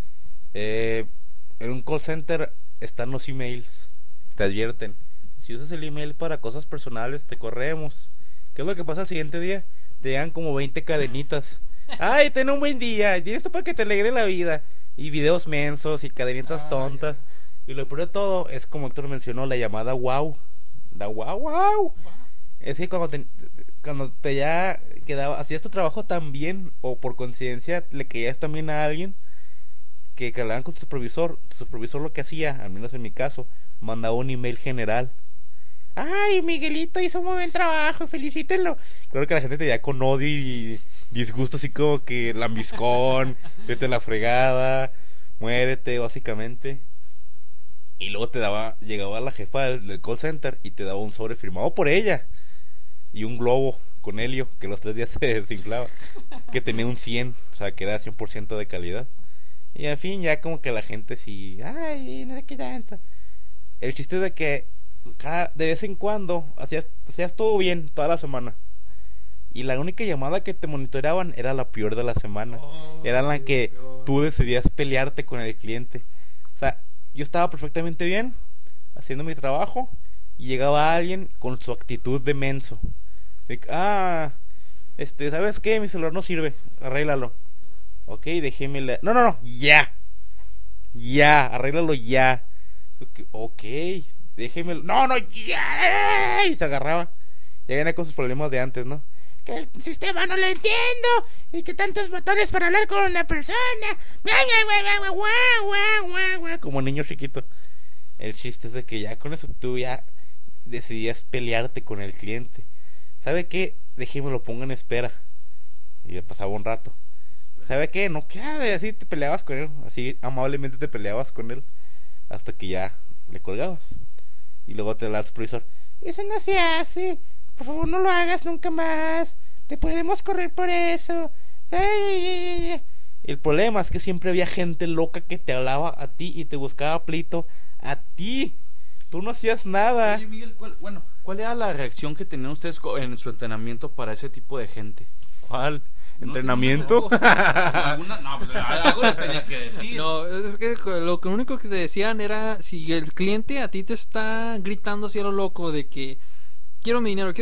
En un call center están los emails. Te advierten: si usas el email para cosas personales, te corremos. ¿Qué es lo que pasa al siguiente día? Te llegan como 20 cadenitas. Ay, ten un buen día. Y esto para que te alegre la vida. Y videos mensos y cadenitas tontas. Y lo peor de todo es, como Héctor mencionó, la llamada wow. La wow. Es que cuando te ya quedaba, hacías tu trabajo tan bien, o por coincidencia le caías también a alguien, que hablaban con tu supervisor lo que hacía, al menos en mi caso, mandaba un email general: ay, Miguelito hizo un muy buen trabajo, felicítenlo. Creo que la gente te veía con odio y disgusto, así como que lambiscón, vete a la fregada, muérete, básicamente. Y luego llegaba la jefa del call center y te daba un sobre firmado por ella y un globo con helio que los 3 días se desinflaba, que tenía un 100, o sea que era 100% de calidad. Y al fin ya como que la gente sí, ay, no sé qué tanto. El chiste es de que de vez en cuando hacías todo bien toda la semana, y la única llamada que te monitoreaban era la peor de la semana. Era la que tú decidías pelearte con el cliente. O sea, yo estaba perfectamente bien, haciendo mi trabajo, y llegaba alguien con su actitud de menso. De que, ¿sabes qué? Mi celular no sirve, arréglalo. Ok, déjeme No, ya, arréglalo ya. Ok, déjeme. No, ya. Y se agarraba. Ya viene con sus problemas de antes, ¿no? Que el sistema no lo entiendo y que tantos botones para hablar con una persona. Como niño chiquito. El chiste es de que ya con eso tú ya decidías pelearte con el cliente. ¿Sabe qué? Déjeme lo ponga en espera. Y ya pasaba un rato. ¿Sabe qué? No, ¿qué? Así te peleabas con él. Así amablemente te peleabas con él. Hasta que ya le colgabas. Y luego te hablaba al supervisor. Eso no se hace. Por favor, no lo hagas nunca más. Te podemos correr por eso. El problema es que siempre había gente loca que te hablaba a ti y te buscaba pleito a ti. Tú no hacías nada. Oye, Miguel, ¿cuál era la reacción que tenían ustedes en su entrenamiento para ese tipo de gente? ¿Cuál? ¿Entrenamiento? No, algo les tenía que decir. No, es que lo único que te decían era, si el cliente a ti te está gritando así a lo loco de que quiero mi dinero,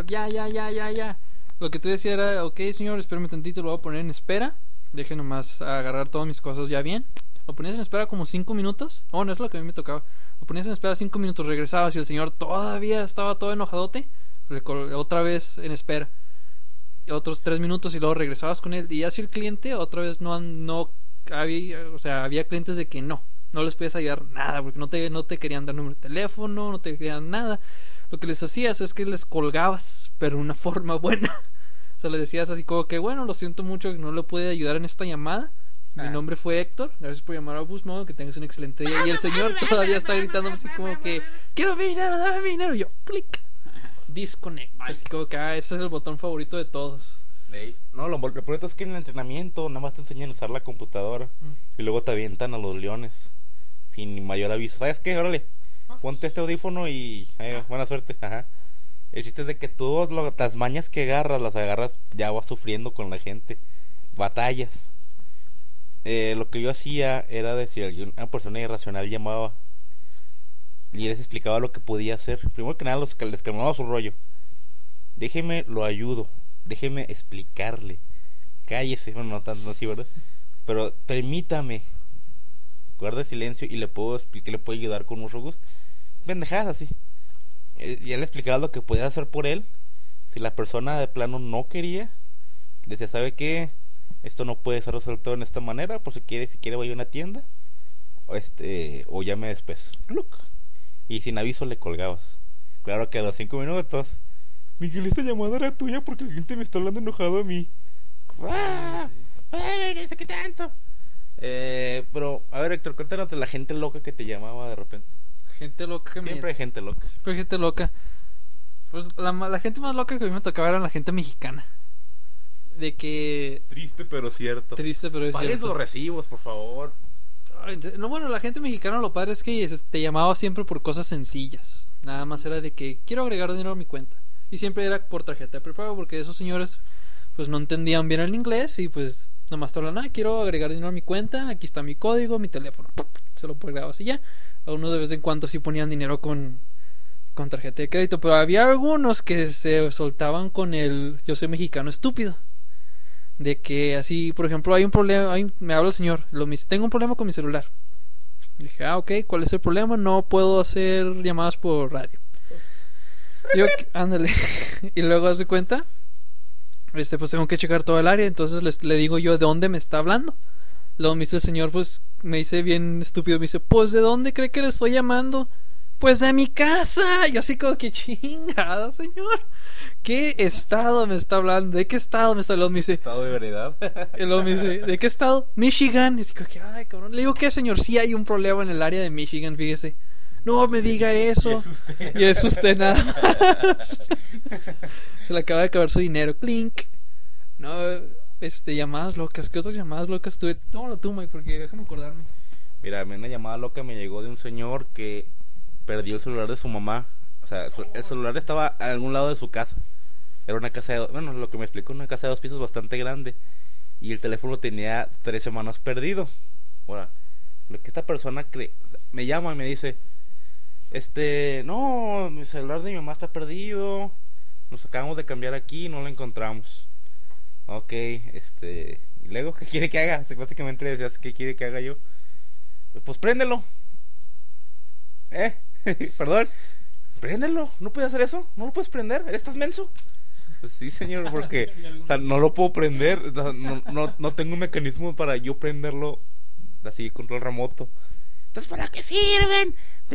ya. Lo que tú decías era, ok señor, espérame tantito, lo voy a poner en espera. Deje nomás agarrar todas mis cosas ya bien. Lo ponías en espera como 5 minutos. Oh, no es lo que a mí me tocaba. Lo ponías en espera 5 minutos, regresabas y el señor todavía estaba todo enojadote. Otra vez en espera. Otros 3 minutos y luego regresabas con él. Y así el cliente otra vez no había, o sea, había clientes de que no les podías ayudar nada porque no te querían dar número de teléfono, no te querían nada. Lo que les hacías es que les colgabas, pero de una forma buena. O sea, les decías así como que, bueno, lo siento mucho que no le pude ayudar en esta llamada. Mi nombre fue Héctor, gracias por llamar a Busmo, que tengas un excelente día. Y el señor todavía está gritándome así como que, quiero mi dinero, dame mi dinero. Y yo, clic, disconnect. Así como que, ese es el botón favorito de todos. No, lo peor es que en el entrenamiento nada más te enseñan a usar la computadora y luego te avientan a los leones sin mayor aviso. ¿Sabes qué? Órale, ponte este audífono y buena suerte. Ajá. El chiste es de que todas las mañas que las agarras ya vas sufriendo con la gente. Batallas. Lo que yo hacía era decir, una persona irracional llamaba y les explicaba lo que podía hacer. Primero que nada les calmaba su rollo. Déjeme, lo ayudo. Déjeme explicarle. Cállese, bueno, no tanto así, ¿verdad? Pero permítame. Guarde silencio y le puedo explicar, le puedo ayudar con mucho gusto. Pendejadas así. Ya le explicaba lo que podía hacer por él. Si la persona de plano no quería, le decía, ¿sabe qué? Esto no puede ser resuelto en esta manera. Por si quiere vaya a una tienda o llame después. Y sin aviso le colgabas. Claro que a los 5 minutos, Miguel, esta llamada era tuya porque el cliente me está hablando enojado a mí. ¿Qué tanto? Pero, a ver, Héctor, cuéntanos de la gente loca que te llamaba de repente. Gente loca que Siempre hay gente loca. Siempre hay gente loca. Pues la gente más loca que a mí me tocaba era la gente mexicana. De que... Triste pero cierto. Triste pero es Paguen cierto. los recibos, por favor. No, bueno, la gente mexicana lo padre es que te llamaba siempre por cosas sencillas. Nada más era de que quiero agregar dinero a mi cuenta. Y siempre era por tarjeta de prepago porque esos señores pues no entendían bien el inglés y pues nomás te hablan, quiero agregar dinero a mi cuenta, aquí está mi código, mi teléfono. Se lo agregabas y ya. Algunos de vez en cuando sí ponían dinero con tarjeta de crédito, pero había algunos que se soltaban con el yo soy mexicano estúpido. De que así, por ejemplo, hay un problema, me habla el señor, tengo un problema con mi celular. Y dije, ok, ¿cuál es el problema? No puedo hacer llamadas por radio. Yo, ándale. Y luego hace cuenta, pues tengo que checar todo el área, entonces le digo yo de dónde me está hablando. Luego me dice el señor, pues me dice bien estúpido, me dice, pues ¿de dónde cree que le estoy llamando? Pues de mi casa. Yo así como que chingada, señor. ¿Qué estado me está hablando? ¿De qué estado me está hablando? Me dice, ¿estado de veredad? Y luego me dice, ¿de qué estado? Michigan. Y así como que, ay, cabrón. Le digo, ¿qué, señor? Sí hay un problema en el área de Michigan, fíjese. No me diga eso. Y es usted nada más. Se le acaba de acabar su dinero. Clink. No, llamadas locas. ¿Qué otras llamadas locas tuve? Tómalo tú, Mike, porque déjame acordarme. Mira, una llamada loca me llegó de un señor que perdió el celular de su mamá. O sea, el celular estaba a algún lado de su casa. Era una casa bueno, lo que me explicó, una casa de 2 pisos bastante grande. Y el teléfono tenía 3 semanas perdido. Ahora, Lo que esta persona me llama y me dice, no, mi celular de mi mamá está perdido, nos acabamos de cambiar aquí, no lo encontramos. Ok, y luego, ¿qué quiere que haga? Básicamente le decías, ¿qué quiere que haga yo? Pues préndelo. Perdón, préndelo, ¿no puedes hacer eso? ¿No lo puedes prender? ¿Estás menso? Pues sí, señor, porque o sea, no lo puedo prender, o sea, no tengo un mecanismo para yo prenderlo así, control remoto. Entonces, ¿para qué sirven?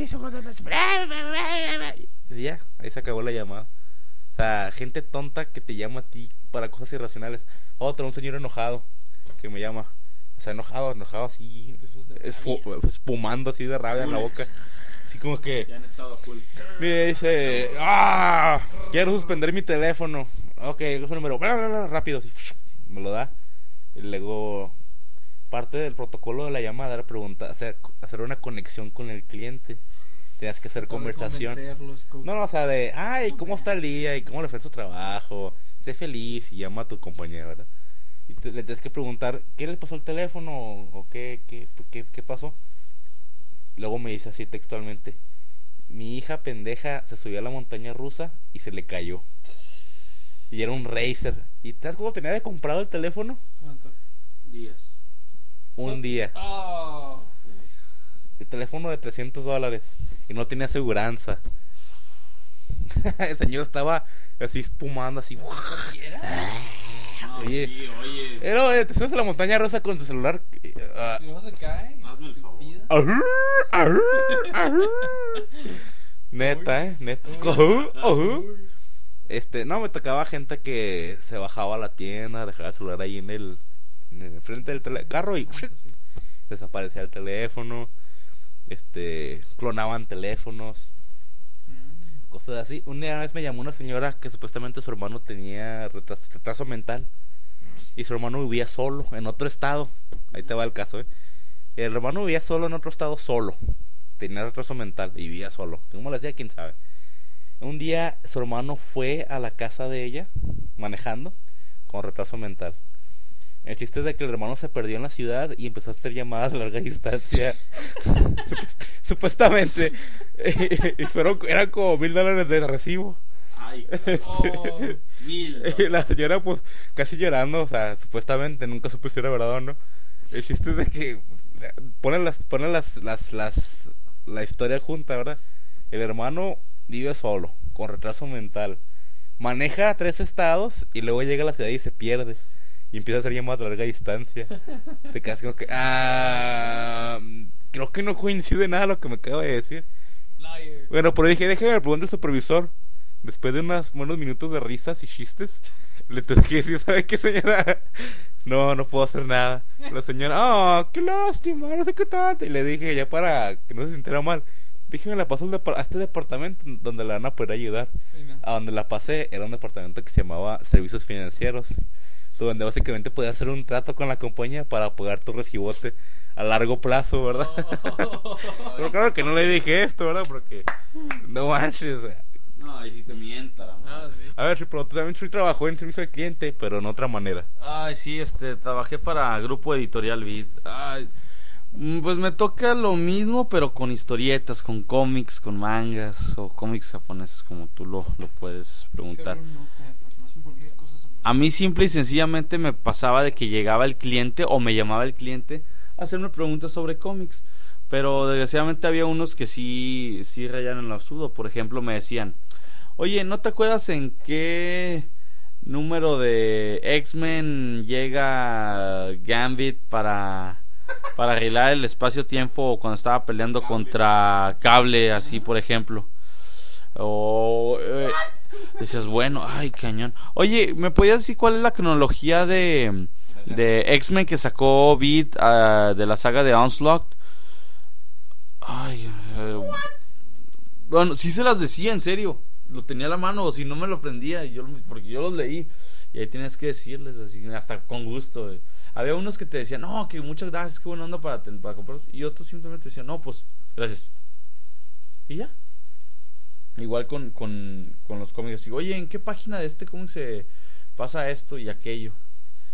Y ya, ahí se acabó la llamada. O sea, gente tonta que te llama a ti para cosas irracionales. Un señor enojado que me llama. O sea, enojado así, espumando así de rabia en la boca. Así como que Ya han estado full. me dice, quiero suspender mi teléfono. Ok, el número, rápido, así, me lo da. Y luego, parte del protocolo de la llamada era hacer una conexión con el cliente. Tenías que hacer conversación. No, o sea, ¿cómo está el día? ¿Y cómo le fue su trabajo? Sé feliz y llama a tu compañero, ¿verdad? Y le tienes que preguntar, ¿qué le pasó al teléfono? ¿O qué pasó? Luego me dice así textualmente, mi hija pendeja se subió a la montaña rusa y se le cayó. Y era un Razer. ¿Y te das cómo tenía de comprado el teléfono? ¿Cuánto? Días. Un día. El teléfono de $300 y no tenía aseguranza. El señor estaba así espumando así. Oye, pero te subes a la montaña rusa con tu celular. ¿No se cae? Hazme el favor. Neta, neta. No, me tocaba gente que se bajaba a la tienda, dejaba el celular ahí en el frente del carro y desaparecía el teléfono. Clonaban teléfonos, cosas así. Una vez me llamó una señora que supuestamente su hermano tenía retraso mental y su hermano vivía solo en otro estado. Ahí te va el caso, El hermano vivía solo en otro estado, solo. Tenía retraso mental y vivía solo. ¿Cómo le hacía? ¿Quién sabe? Un día su hermano fue a la casa de ella manejando con retraso mental. El chiste es de que el hermano se perdió en la ciudad y empezó a hacer llamadas a larga distancia. Supuestamente. Eran como $1,000 de recibo. Ay, 1,000. La señora pues casi llorando, o sea, supuestamente, nunca supe si era verdad o no. El chiste es de que ponen la historia junta, ¿verdad? El hermano vive solo, con retraso mental, maneja a 3 estados y luego llega a la ciudad y se pierde y empieza a hacer llamadas a larga distancia. Te quedas como que creo que no coincide nada lo que me acaba de decir. Bueno, pero dije, déjame preguntar al supervisor. Después de unos minutos de risas y chistes, le tuve que decir, ¿sabe qué, señora? No puedo hacer nada. La señora, qué lástima, no sé qué tanto. Y le dije, ya para que no se sintiera mal, dije, me la paso a este departamento donde la van a poder ayudar. A donde la pasé era un departamento que se llamaba Servicios Financieros, donde básicamente podías hacer un trato con la compañía para pagar tu recibote a largo plazo, ¿verdad? Pero claro que no le dije esto, ¿verdad? Porque no manches. No, ahí sí te mienta la madre. A ver, pero tú también trabajó en servicio al cliente, pero en otra manera. Ay, sí, trabajé para Grupo Editorial Vid. Ay, pues me toca lo mismo, pero con historietas, con cómics, con mangas o cómics japoneses, como tú lo puedes preguntar. A mí simple y sencillamente me pasaba de que llegaba el cliente o me llamaba el cliente a hacerme preguntas sobre cómics. Pero desgraciadamente había unos que sí rayan en lo absurdo. Por ejemplo, me decían, oye, ¿no te acuerdas en qué número de X-Men llega Gambit para arreglar el espacio-tiempo cuando estaba peleando contra Cable, así por ejemplo? O decías, bueno, ay, cañón. Oye, ¿me podías decir cuál es la cronología de X-Men que sacó Beat de la saga de Onslaught? Ay, bueno, sí se las decía, en serio. Lo tenía a la mano, o si no me lo aprendía, porque yo los leí. Y ahí tenías que decirles, así, hasta con gusto. Había unos que te decían, no, que muchas gracias, qué buena onda para comprarlos. Y otros simplemente decían, no, pues, gracias. Y ya. Igual con los cómics, así, oye, ¿en qué página de este cómic se pasa esto y aquello?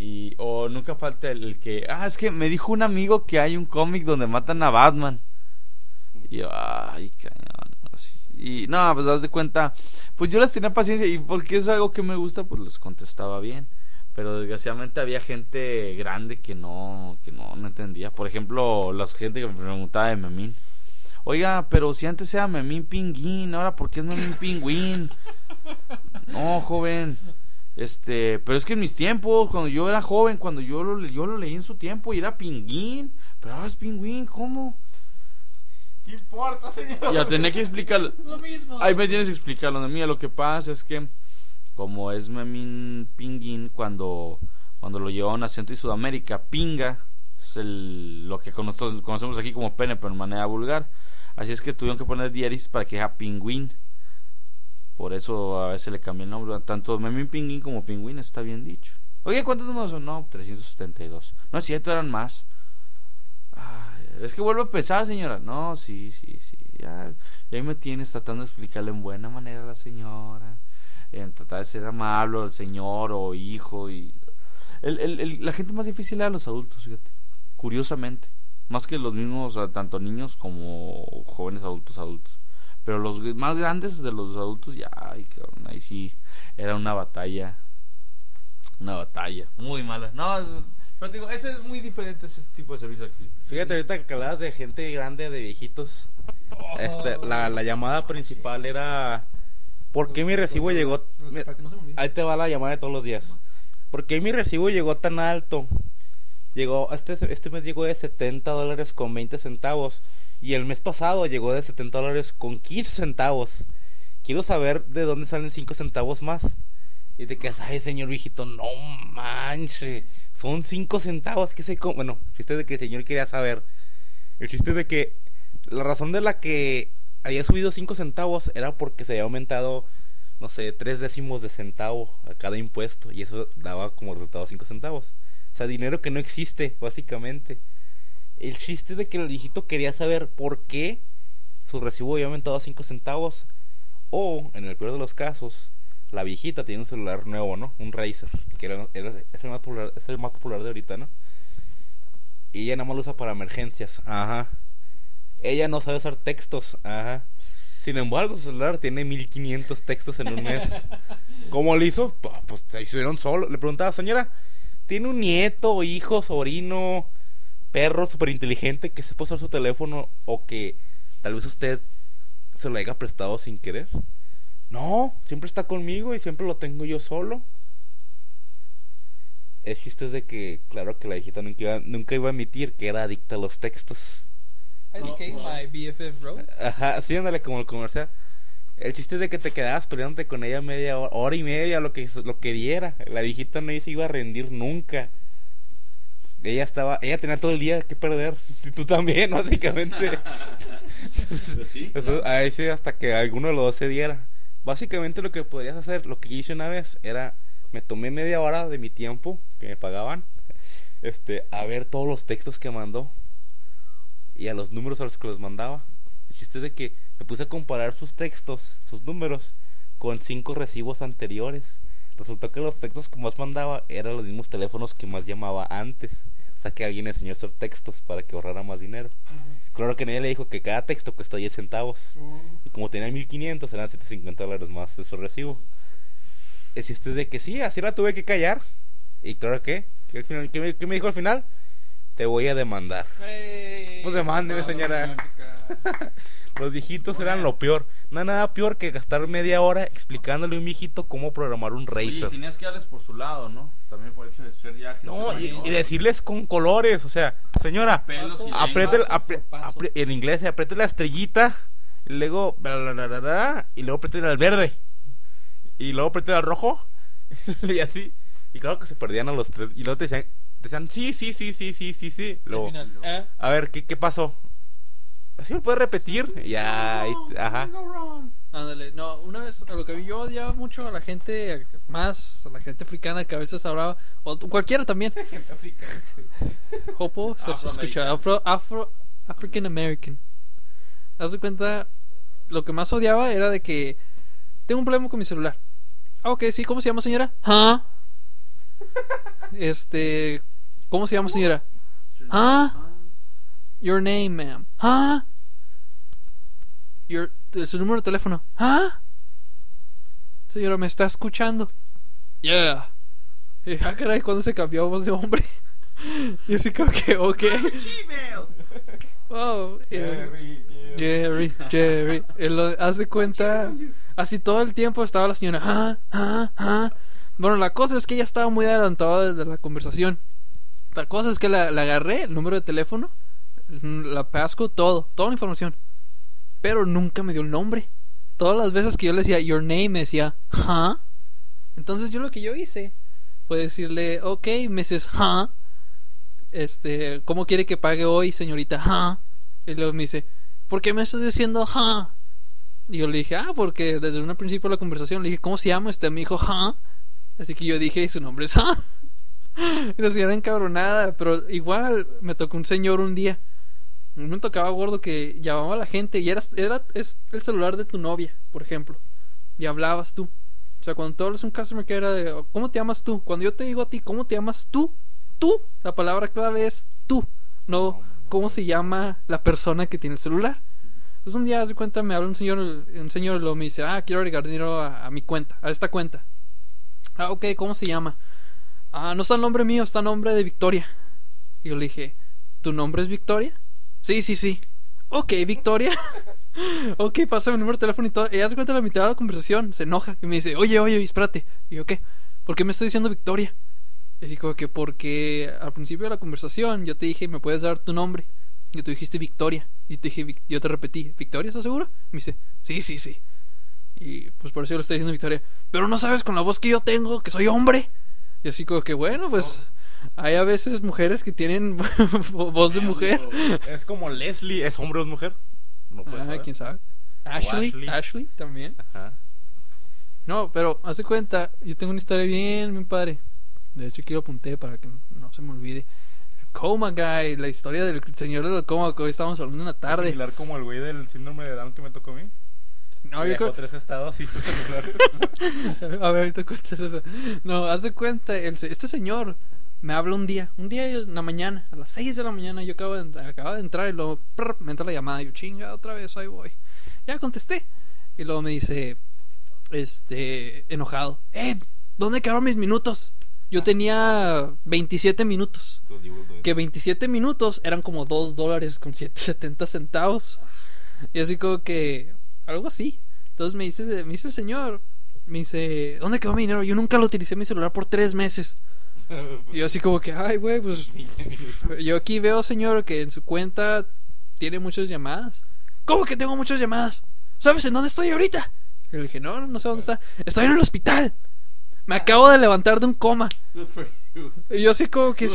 O nunca falta el que, es que me dijo un amigo que hay un cómic donde matan a Batman. Y yo, ay, cañón. Así. Y no, pues das de cuenta, pues yo les tenía paciencia y porque es algo que me gusta, pues les contestaba bien. Pero desgraciadamente había gente grande que no entendía. Por ejemplo, la gente que me preguntaba de Memín. Oiga, pero si antes era Memín Pinguín, ahora ¿por qué es Memín Pingüín? No, joven. Pero es que en mis tiempos, cuando yo era joven, cuando yo lo leí en su tiempo y era Pinguín, pero ahora es Pingüín, ¿cómo? ¿Qué importa, señor? Ya tenía que explicarlo. Lo mismo. Ahí me tienes que explicarlo. Mira, lo que pasa es que como es Memín Pinguín, cuando lo llevaron a Centro y Sudamérica, pinga es lo que conocemos aquí como pene, pero de manera vulgar. Así es que tuvieron que poner diéresis para que sea Pingüín. Por eso a veces le cambié el nombre. Tanto Memín Pinguín como Pingüín está bien dicho. Oye, ¿cuántos números son? No, 372. No es cierto, eran más. Es que vuelvo a pensar, señora. No, sí. Ya, y ahí me tienes tratando de explicarle en buena manera a la señora. En tratar de ser amable al señor o hijo. Y la gente más difícil era los adultos, fíjate. Curiosamente. Más que los mismos, tanto niños como jóvenes adultos. Pero los más grandes de los adultos, ya, ay, cabrón, ahí sí era una batalla. Una batalla muy mala. No, pero digo, ese es muy diferente, ese tipo de servicio aquí. Fíjate, ahorita que hablabas de gente grande, de viejitos, la llamada principal era: ¿por qué mi recibo llegó? Para que no se me olvide. Ahí te va la llamada de todos los días. ¿Por qué mi recibo llegó tan alto? Este mes llegó de $70 con 20 centavos. Y el mes pasado llegó de $70 con 15 centavos. Quiero saber de dónde salen 5 centavos más. Y te quedas, ay, señor viejito, no manches. Son 5 centavos, que sé cómo. Bueno, el chiste de que el señor quería saber. El chiste de que la razón de la que había subido 5 centavos era porque se había aumentado, no sé, 3 décimos de centavo a cada impuesto. Y eso daba como resultado 5 centavos. O sea, dinero que no existe, básicamente. El chiste de que el viejito quería saber por qué su recibo había aumentado a 5 centavos. O, en el peor de los casos, la viejita tiene un celular nuevo, ¿no? Un Razer, que es el más popular de ahorita, ¿no? Y ella nada más lo usa para emergencias. Ajá. Ella no sabe usar textos. Ajá. Sin embargo, su celular tiene 1500 textos en un mes. ¿Cómo lo hizo? Pues se hicieron solo. Le preguntaba, señora, ¿tiene un nieto, hijo, sobrino, perro súper inteligente que sepa usar su teléfono o que tal vez usted se lo haya prestado sin querer? No, siempre está conmigo y siempre lo tengo yo solo. El chiste es de que, claro que la viejita nunca iba a admitir que era adicta a los textos. I became my BFF, bro. Ajá, sí, ándale, como el comercial. El chiste es de que te quedabas peleándote con ella media hora y media, lo que diera. La viejita no se iba a rendir nunca. Ella tenía todo el día que perder. Y tú también, básicamente. Entonces, ahí sí, hasta que alguno de los dos se diera. Básicamente lo que podrías hacer, lo que yo hice una vez, era, me tomé media hora de mi tiempo, que me pagaban, a ver todos los textos que mandó. Y a los números a los que los mandaba. El chiste es de que me puse a comparar sus textos, sus números, con 5 recibos anteriores. Resultó que los textos que más mandaba eran los mismos teléfonos que más llamaba antes. O sea que alguien enseñó a hacer textos para que ahorrara más dinero. Claro que nadie le dijo que cada texto cuesta 10 centavos. Y como tenía 1500, eran $150 más de su recibo. El chiste es de que sí, así la tuve que callar. Y claro que, ¿qué me dijo al final? Te voy a demandar. Pues demándeme, señora. Los viejitos eran lo peor. No hay nada peor que gastar media hora explicándole a un viejito cómo programar un Razer. Oye, tenías que darles por su lado, ¿no? También por el hecho de ser ya gente y decirles con colores. O sea, señora, pelos y en inglés, apriete la estrellita, y luego y luego apriete al verde, y luego apriete al rojo, y así. Y claro que se perdían a los tres. Y luego te decían sí. Luego, a ver, ¿qué pasó? ¿Así me puedes repetir? Ya, ajá. Ándale, no, una vez, a lo que yo odiaba mucho a la gente, más a la gente africana que a veces hablaba, o cualquiera también. Gente africana. Hopo, se escucha, African American. Haz de cuenta, lo que más odiaba era de que tengo un problema con mi celular. Ah, ok, sí, ¿cómo se llama, señora? ¿Ah? ¿Cómo se llama, señora? Your name, ma'am. Su número de teléfono. Señora, ¿me está escuchando? Yeah. Y, caray, ¿cuándo se cambió voz de hombre? Yo sí creo que, ok. Oh, Jerry. Él lo hace cuenta. Así todo el tiempo estaba la señora. Bueno, la cosa es que ella estaba muy adelantada de la conversación. La cosa es que la agarré, el número de teléfono, la pasco, toda la información. Pero nunca me dio el nombre. Todas las veces que yo le decía your name, me decía Entonces yo lo que yo hice fue decirle, ok, Mrs. ¿Cómo quiere que pague hoy, señorita? Y luego me dice, ¿por qué me estás diciendo Y yo le dije, porque desde un principio de la conversación le dije, ¿cómo se llama? Me dijo, Así que yo dije, su nombre es Y la señora encabronada. Pero igual me tocó un señor un día. Me tocaba gordo que llamaba a la gente y es el celular de tu novia, por ejemplo, y hablabas tú. O sea, cuando tú hablas un customer que era de ¿cómo te llamas tú? Cuando yo te digo a ti ¿cómo te llamas tú? La palabra clave es tú, no cómo se llama la persona que tiene el celular. Entonces un día, haz de cuenta, me habla un señor y luego me dice, quiero agregar dinero a mi cuenta, a esta cuenta. Ok, ¿cómo se llama? No está el nombre mío, está el nombre de Victoria. Y yo le dije, ¿tu nombre es Victoria? Sí. Ok, Victoria. Ok, pásame el número de teléfono y todo. Ella se cuenta la mitad de la conversación, se enoja y me dice, oye, espérate. Y yo, ¿qué? ¿Por qué me estás diciendo Victoria? Y así como que porque al principio de la conversación yo te dije, ¿me puedes dar tu nombre? Y tú dijiste Victoria. Y te dije, yo te repetí, ¿Victoria, estás seguro? Me dice, sí. Y pues por eso yo le estoy diciendo Victoria. Pero no sabes con la voz que yo tengo, que soy hombre. Y así como que bueno, pues hay a veces mujeres que tienen voz de mujer. Es como Leslie, ¿es hombre o es mujer? No puedes saber. ¿Quién sabe? Ashley también. Ajá. No, pero hace cuenta, yo tengo una historia bien padre. De hecho aquí lo apunté para que no se me olvide. Coma Guy, la historia del señor del coma que hoy estábamos hablando una tarde. Similar como el güey del síndrome de Down que me tocó a mí. No, yo creo 3 estados y su celular. A ver, ahorita cuentas eso. No, haz de cuenta, este señor me habla un día en la mañana, a las 6 de la mañana. Yo acabo de entrar y luego me entra la llamada. Yo, chinga, otra vez, ahí voy. Ya contesté. Y luego me dice, enojado, ¿dónde quedaron mis minutos? Yo tenía 27 minutos. Que 27 minutos eran como $2 con 70 centavos. Y así como que algo así. Entonces me dice el señor, me dice, ¿dónde quedó mi dinero? Yo nunca lo utilicé mi celular por 3 meses. Y yo así como que, ay güey, pues yo aquí veo, señor, que en su cuenta tiene muchas llamadas. ¿Cómo que tengo muchas llamadas? ¿Sabes en dónde estoy ahorita? Y le dije, no sé dónde está. Estoy en el hospital. Me acabo de levantar de un coma. Y yo así como que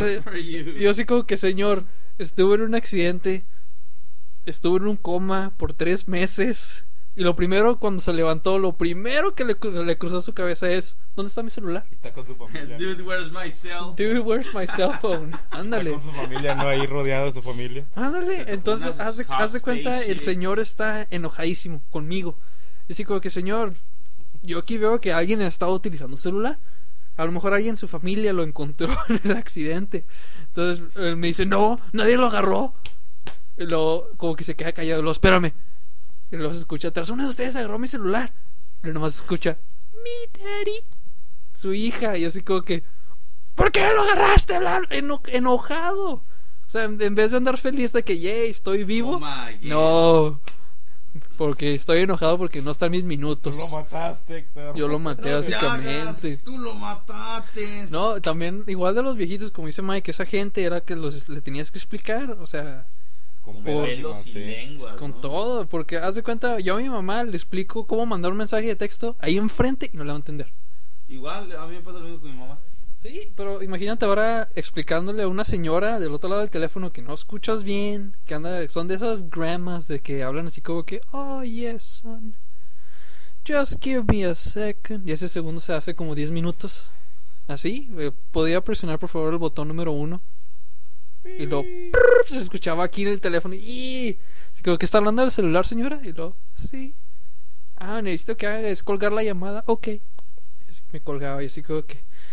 señor, estuve en un accidente, estuve en un coma por 3 meses. Y lo primero, cuando se levantó, lo primero que le cruzó su cabeza es, ¿dónde está mi celular? Está con su familia. Dude, where's my cell phone? Ándale. Está con su familia, no ahí rodeado de su familia. Ándale. Entonces, haz de cuenta, el señor está enojadísimo conmigo. Y así como que, señor, yo aquí veo que alguien ha estado utilizando un celular. A lo mejor alguien en su familia lo encontró en el accidente. Entonces él me dice, no, nadie lo agarró. Y luego como que se queda callado. Y luego, espérame. Y luego se escucha atrás, uno de ustedes agarró mi celular. Y nomás se escucha, mi daddy, su hija. Y así como que, ¿por qué lo agarraste? Enojado. O sea, en vez de andar feliz de que, yay, estoy vivo. No, porque estoy enojado porque no están mis minutos. Tú lo mataste, Héctor. Yo lo maté, básicamente. Tú lo mataste. No, también igual de los viejitos, como dice Mike, esa gente era que le tenías que explicar, o sea, con pelos y lenguas, con ¿no? todo, porque haz de cuenta, yo a mi mamá le explico cómo mandar un mensaje de texto ahí enfrente y no le va a entender. Igual, a mí me pasa lo mismo con mi mamá. Sí, pero imagínate ahora explicándole a una señora del otro lado del teléfono que no escuchas bien, que son de esas grandmas de que hablan así como que, oh yes son, just give me a second, y ese segundo se hace como 10 minutos. Así, podía presionar por favor el botón número 1 y luego se escuchaba aquí en el teléfono y así como que está hablando del celular, señora, y luego sí, necesito que haga es colgar la llamada, ok. Me colgaba y así como que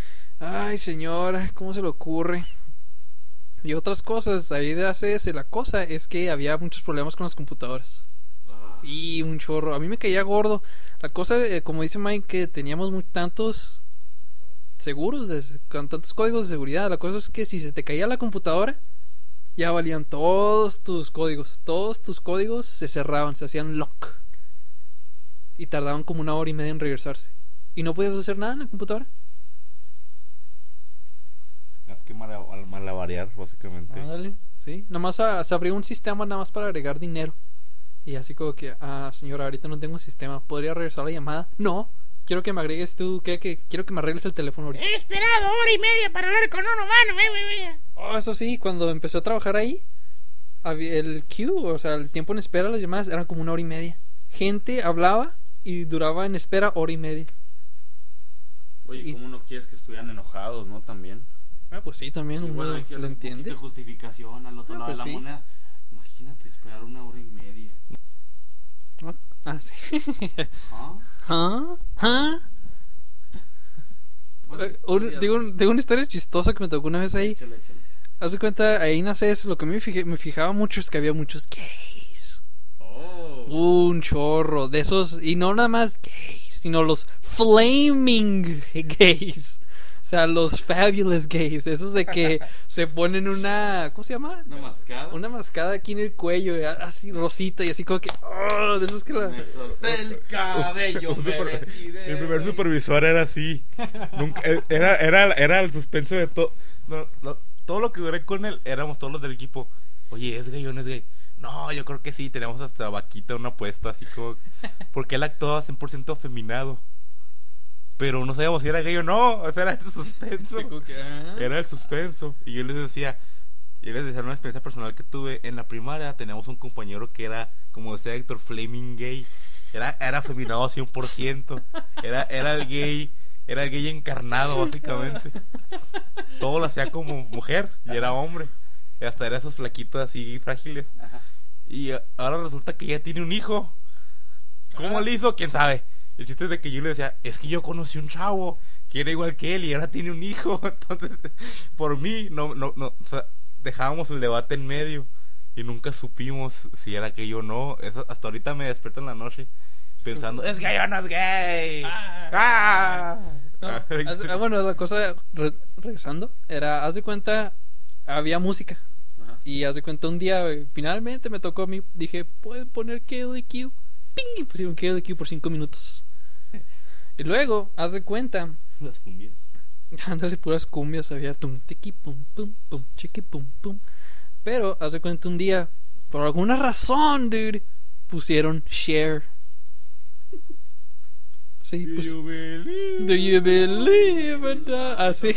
Ay, señora, ¿cómo se le ocurre? Y otras cosas, ahí de ACS, la cosa es que había muchos problemas con las computadoras. Y un chorro, a mí me caía gordo. La cosa, como dice Mike, que teníamos tantos seguros, con tantos códigos de seguridad. La cosa es que si se te caía la computadora, ya valían todos tus códigos. Todos tus códigos se cerraban, se hacían lock. Y tardaban como 1 hora y media en regresarse. Y no podías hacer nada en la computadora. Es que malabarear, básicamente. Ándale, sí. Nada más se abrió un sistema nada más para agregar dinero. Y así como que, señora, ahorita no tengo un sistema. ¿Podría regresar la llamada? No. Quiero que me agregues tú, quiero que me arregles el teléfono ahorita. He esperado 1 hora y media para hablar con un humano, Oh, eso sí, cuando empecé a trabajar ahí, el queue, o sea, el tiempo en espera, las llamadas eran como 1 hora y media. Gente hablaba y duraba en espera 1 hora y media. Oye, ¿cómo no quieres que estuvieran enojados, no? También. Pues sí, también Sí, uno bueno, hay que lo darle un poquito entiende. de justificación al otro lado pues de la sí. moneda. Imagínate esperar 1 hora y media. Sí. ¿Ah? Más historias. Digo una historia chistosa que me tocó una vez ahí. Échale. Haz de cuenta, ahí en ACS, lo que me fijaba mucho es que había muchos gays. Oh. Un chorro de esos, y no nada más gays, sino los flaming gays. O sea, los fabulous gays, esos de que se ponen ¿cómo se llama? Una mascada. Una mascada aquí en el cuello, así rosita y así como que, de esos que Me solté el cabello, me decidí. Mi primer supervisor era así. Nunca, era el suspenso de todo. Todo lo que duré con él, éramos todos los del equipo. Oye, ¿es gay o no es gay? No, yo creo que sí. Teníamos hasta vaquita, una apuesta, así como. Porque él actuaba 100% afeminado. Pero no sabíamos si era gay o no. O sea, era el suspenso. Sí, como que, Era el suspenso. Y yo les decía una experiencia personal que tuve. En la primaria teníamos un compañero que era, como decía Héctor, flaming gay. Era afeminado 100%. Era el gay. Era el gay encarnado, básicamente. Todo lo hacía como mujer y era hombre. Y hasta era esos flaquitos así frágiles. Ajá. Y ahora resulta que ya tiene un hijo. ¿Cómo le hizo? ¿Quién sabe? El chiste es de que yo le decía, es que yo conocí un chavo que era igual que él y ahora tiene un hijo. Entonces, por mí, no, o sea, dejábamos el debate en medio y nunca supimos si era gay o no. Eso, hasta ahorita me despierto en la noche pensando, ¿es gay o no es gay? No, bueno, la cosa, regresando, haz de cuenta, había música. Ajá. Y haz de cuenta, un día, finalmente me tocó a mí, dije, ¿pueden poner KLQ? ¡Ping! Y pusieron KLQ por 5 minutos. Y luego, haz de cuenta, Las cumbias. ándale, puras cumbias, había tum, tiqui, pum, pum, pum, chiqui, pum, pum. Pero, haz de cuenta, un día, por alguna razón, dude, pusieron Share. Sí, pues, Do you believe in that? Así.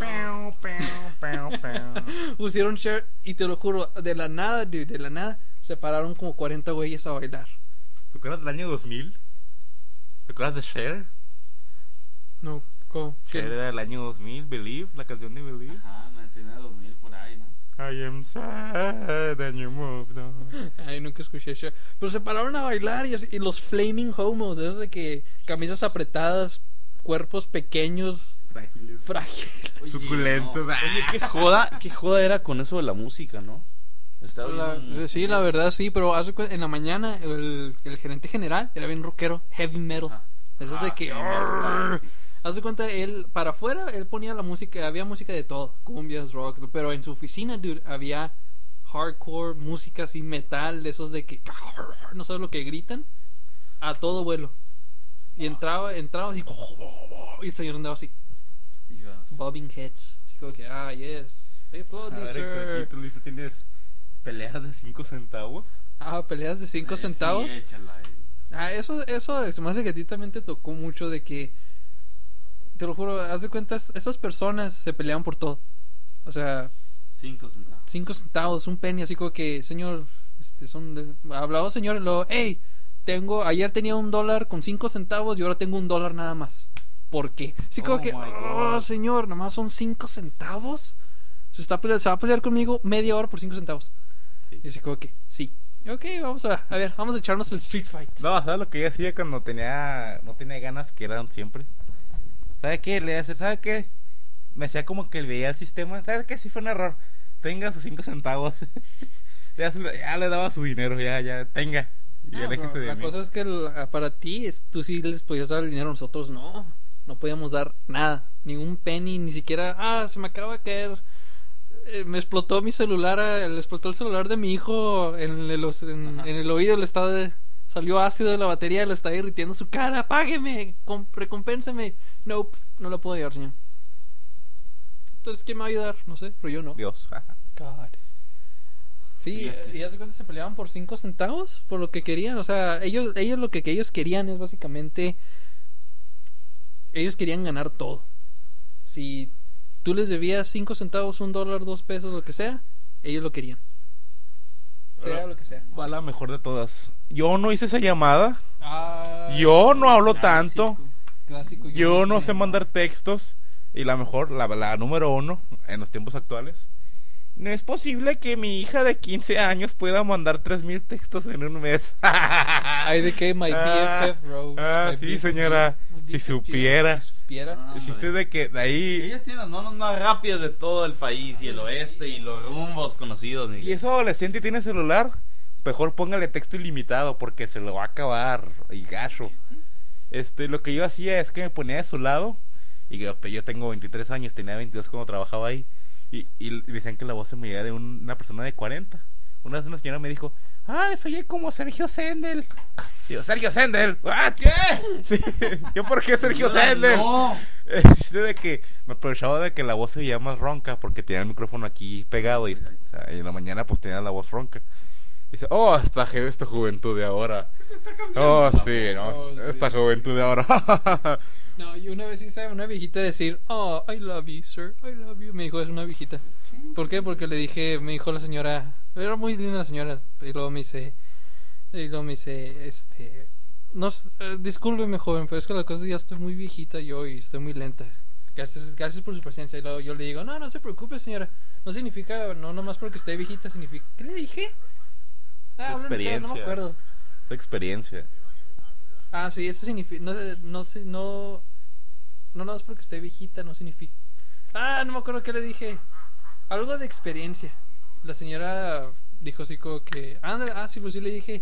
Pusieron Share y te lo juro, de la nada, dude, de la nada, se pararon como 40 güeyes a bailar. ¿Te acuerdas del año 2000? ¿Te acuerdas de Cher? No, ¿cómo? ¿Qué? Cher era del año 2000, Believe, la canción de Believe. Ajá, 99, 2000 por ahí, ¿no? I am sad and you moved on. Ay, nunca escuché Share. Pero se pararon a bailar y los flaming homos, esos de que camisas apretadas, cuerpos pequeños, frágiles. Oye, Suculentos. no. Oye, qué joda era con eso de la música, ¿no? Estaba bien- Sí, la verdad sí, pero en la mañana el gerente general era bien rockero, heavy metal. Ajá. Eso es de que... claro, sí. Haz de cuenta, él, para afuera, él ponía la música, había música de todo, cumbias, rock, pero en su oficina, dude, había hardcore, música así, metal, de esos de que, no sabes lo que gritan, a todo vuelo. Y entraba así, y el señor andaba así, Digas, bobbing heads, así como que, yes, hey, applaud, sir. ¿Tú dices tienes peleas de 5 centavos? Peleas de 5 centavos. Sí, échala, Eso se me hace que a ti también te tocó mucho de que, te lo juro, haz de cuenta, esas personas se peleaban por todo. O sea, 5 centavos. 5 centavos, un penny, así como que, señor, hablaba señor, y luego, hey, ayer tenía $1 con 5 centavos y ahora tengo $1 nada más. ¿Por qué? Así como Oh que, my God. señor, nada más son 5 centavos. Se va a pelear conmigo media hora por 5 centavos. Sí. Y así como que, sí. Ok, vamos a ver, vamos a echarnos el street fight. No, ¿sabes lo que yo hacía cuando no tenía ganas, que eran siempre? ¿Sabe qué? Le iba a hacer, ¿sabe qué? me hacía como que veía el sistema. ¿Sabes qué? Sí fue un error. Tenga sus 5 centavos. ya le daba su dinero, ya, tenga. Y aléjese de la mí. cosa es que para ti, tú sí les podías dar el dinero, nosotros no. No podíamos dar nada, ni un penny, ni siquiera, se me acaba de caer, me explotó mi celular, le explotó el celular de mi hijo en el oído, salió ácido de la batería, le está irritando su cara, págueme, recompénseme. Nope, no lo puedo ayudar, señor. Entonces, ¿quién me va a ayudar? No sé, pero yo no. Dios. God. Sí, y hace cuenta se peleaban por 5 centavos por lo que querían. O sea, ellos lo que ellos querían es básicamente, ellos querían ganar todo. Si tú les debías 5 centavos, $1, $2, lo que sea, ellos lo querían. Sea lo que sea. Va la mejor de todas. Yo no hice esa llamada. Yo no hablo tanto. Clásico. Yo no sé mandar textos. Y la mejor, la número 1 en los tiempos actuales. No es posible que mi hija de 15 años pueda mandar 3,000 textos en un mes. Ay, de que my BFF, Rose. Sí, señora. Si supiera. Dijiste de que de ahí. Ellas tienen las manos más rápidas de todo el país y el oeste y los rumbos conocidos. Si es adolescente y tiene celular, mejor póngale texto ilimitado porque se lo va a acabar. Y gacho. Lo que yo hacía es que me ponía de su lado. Y yo tengo 23 años, tenía 22 cuando trabajaba ahí. Y decían que la voz se me veía de una persona de 40. Una vez una señora me dijo, soy como Sergio Sendel. Y yo, ¿Sergio Sendel? ¿Qué? Sí. ¿Yo por qué Sergio Sendel? No. De que me aprovechaba de que la voz se veía más ronca porque tenía el micrófono aquí pegado. Y en la mañana pues tenía la voz ronca. Y dice, esta juventud de ahora. Esta juventud de ahora. No, yo una vez hice a una viejita decir, I love you, sir, I love you. Me dijo, es una viejita. ¿Por qué? Porque le dije, me dijo la señora, era muy linda la señora. Y luego me dice, no, discúlpeme, joven, pero es que la cosa es que ya estoy muy viejita yo y estoy muy lenta. Gracias por su presencia. Y luego yo le digo, no se preocupe, señora. No significa, no nomás porque esté viejita significa. ¿Qué le dije? Experiencia. No me acuerdo. Es experiencia. Sí, eso significa, no es porque esté viejita, no significa. No me acuerdo qué le dije. Algo de experiencia. La señora dijo así como que, sí, pues sí le dije.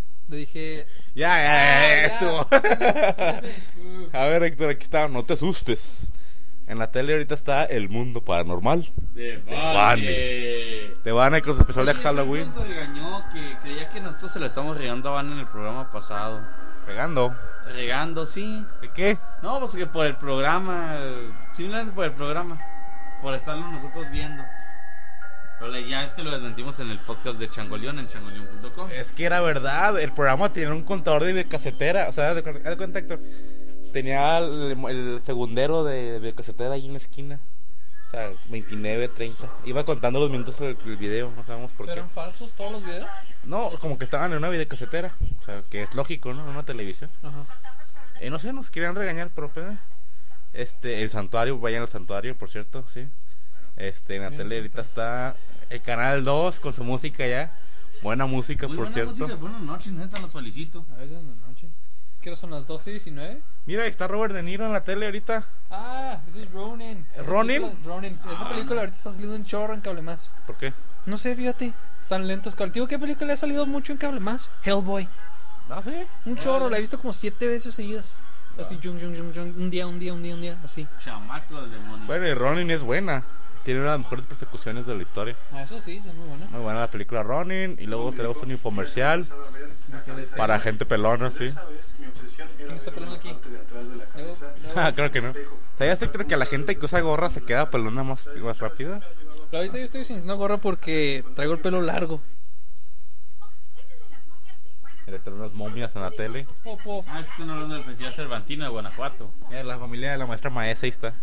Ya, estuvo. A ver, Héctor, aquí está, no te asustes. En la tele ahorita está El Mundo Paranormal de Vane. De Vane con su especial de Halloween. Te regañó que creía que nosotros se la estamos regando a Vane en el programa pasado. Regando, sí. ¿De qué? No, pues que por el programa, simplemente por el programa, por estarlo nosotros viendo. Pero ya es que lo desmentimos en el podcast de Changoleón, en changoleón.com. Es que era verdad, el programa tenía un contador de videocasetera. O sea, de cuenta, Héctor, tenía el segundero de videocasetera ahí en la esquina. O sea, 29, 30. Iba contando los minutos del video, no sabemos por qué. ¿Eran falsos todos los videos? No, como que estaban en una videocasetera. O sea, que es lógico, ¿no? En una televisión. Ajá. No sé, nos querían regañar, pero el santuario, vayan al santuario, por cierto, sí. En la tele ahorita está el canal 2 con su música ya. Buena música, muy por buena cierto. Música, buenas noches, neta, los felicito. A veces en la noche. ¿Qué hora son las 12:19? Mira, está Robert De Niro en la tele ahorita. Ese es Ronin. ¿Ronin? Esa película ahorita está saliendo un chorro en Cable Más. ¿Por qué? No sé, fíjate. Están lentos. Tío, ¿qué película ha salido mucho en Cable Más? Hellboy. ¿Sí? Un chorro, la he visto como 7 veces seguidas. Así, un día, así. Chamaco del demonio. Bueno, y Ronin es buena. Tiene una de las mejores persecuciones de la historia. Eso sí, es muy buena. Muy buena la película Ronin. Y luego tenemos un infomercial para gente pelona, sí. ¿Quién está pelón aquí? Creo que no. ¿Sabías, Héctor, que la gente que usa gorra se queda pelona más rápida? Pero ahorita yo estoy sintiendo gorra porque traigo el pelo largo. Unas momias en la tele. Están hablando del Festival Cervantino de Guanajuato. Mira, la familia de la maestra Maese, ahí está.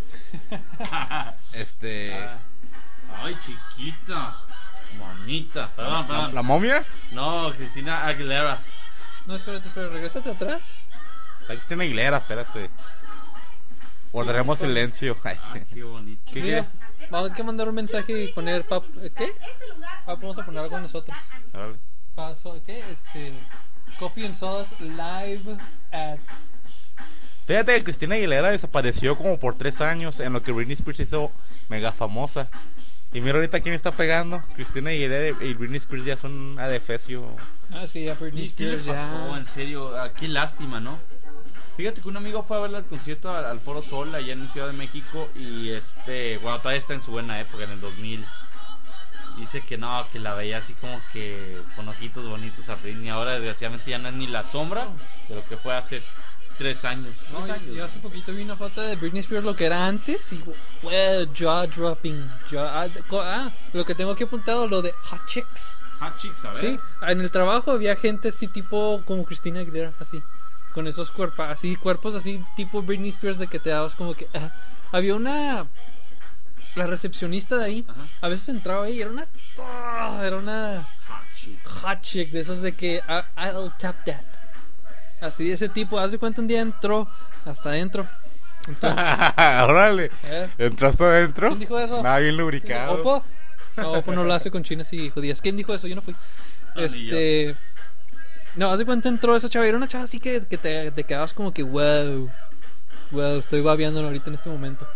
Ay, chiquita. Bonita. Perdón. ¿La momia? No, Cristina Aguilera. No, espérate, regrésate atrás. La Cristina Aguilera, espérate. Guardaremos silencio. Ay, sí. Qué bonito. Mira, vamos a mandar un mensaje y poner ¿qué? Vamos a poner algo nosotros. Vale. ¿Qué? Coffee and Sauce live at Fíjate que Cristina Aguilera desapareció como por 3 años, en lo que Britney Spears se hizo mega famosa. Y mira ahorita quién está pegando. Cristina Aguilera y Britney Spears ya son adefesio. Es que ya Britney ¿Y qué le Spears pasó? ya... En serio, qué lástima, ¿no? Fíjate que un amigo fue a ver el concierto al Foro Sol allá en Ciudad de México y bueno, todavía está en su buena época, en el 2000. Dice que no, que la veía así como que con ojitos bonitos a Britney. Ahora desgraciadamente ya no es ni la sombra de lo que fue hace 3 años. No, 3 años. yo hace poquito vi una foto de Britney Spears, lo que era antes, y well, jaw dropping. Lo que tengo aquí apuntado, lo de Hot Chicks. Hot Chicks, a ver. Sí, en el trabajo había gente así tipo como Cristina Aguilera, así, con esos cuerpos así tipo Britney Spears, de que te dabas como que... había la recepcionista de ahí, Ajá. a veces entraba ahí y era una Hot Chick. hot chick, de esos de que I'll tap that. Así de ese tipo. Hace cuánto un día entró hasta adentro. Entonces, Órale. ¿Entraste adentro? ¿quién dijo eso? Nada bien lubricado. ¿Opo? No, Opo no lo hace con chinas y judías. ¿Quién dijo eso? Yo no fui. ni No, hace cuánto entró esa chava. Era una chava así que te quedabas como que wow, estoy babeándolo ahorita en este momento.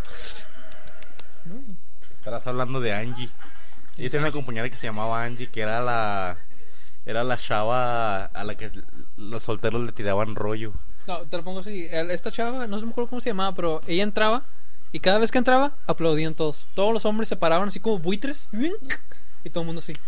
Estarás hablando de Angie. Yo tenía una compañera que se llamaba Angie, que era la chava a la que los solteros le tiraban rollo. No, te lo pongo así. Esta chava, no me acuerdo cómo se llamaba, pero ella entraba y cada vez que entraba aplaudían todos. Todos los hombres se paraban así como buitres y todo el mundo así.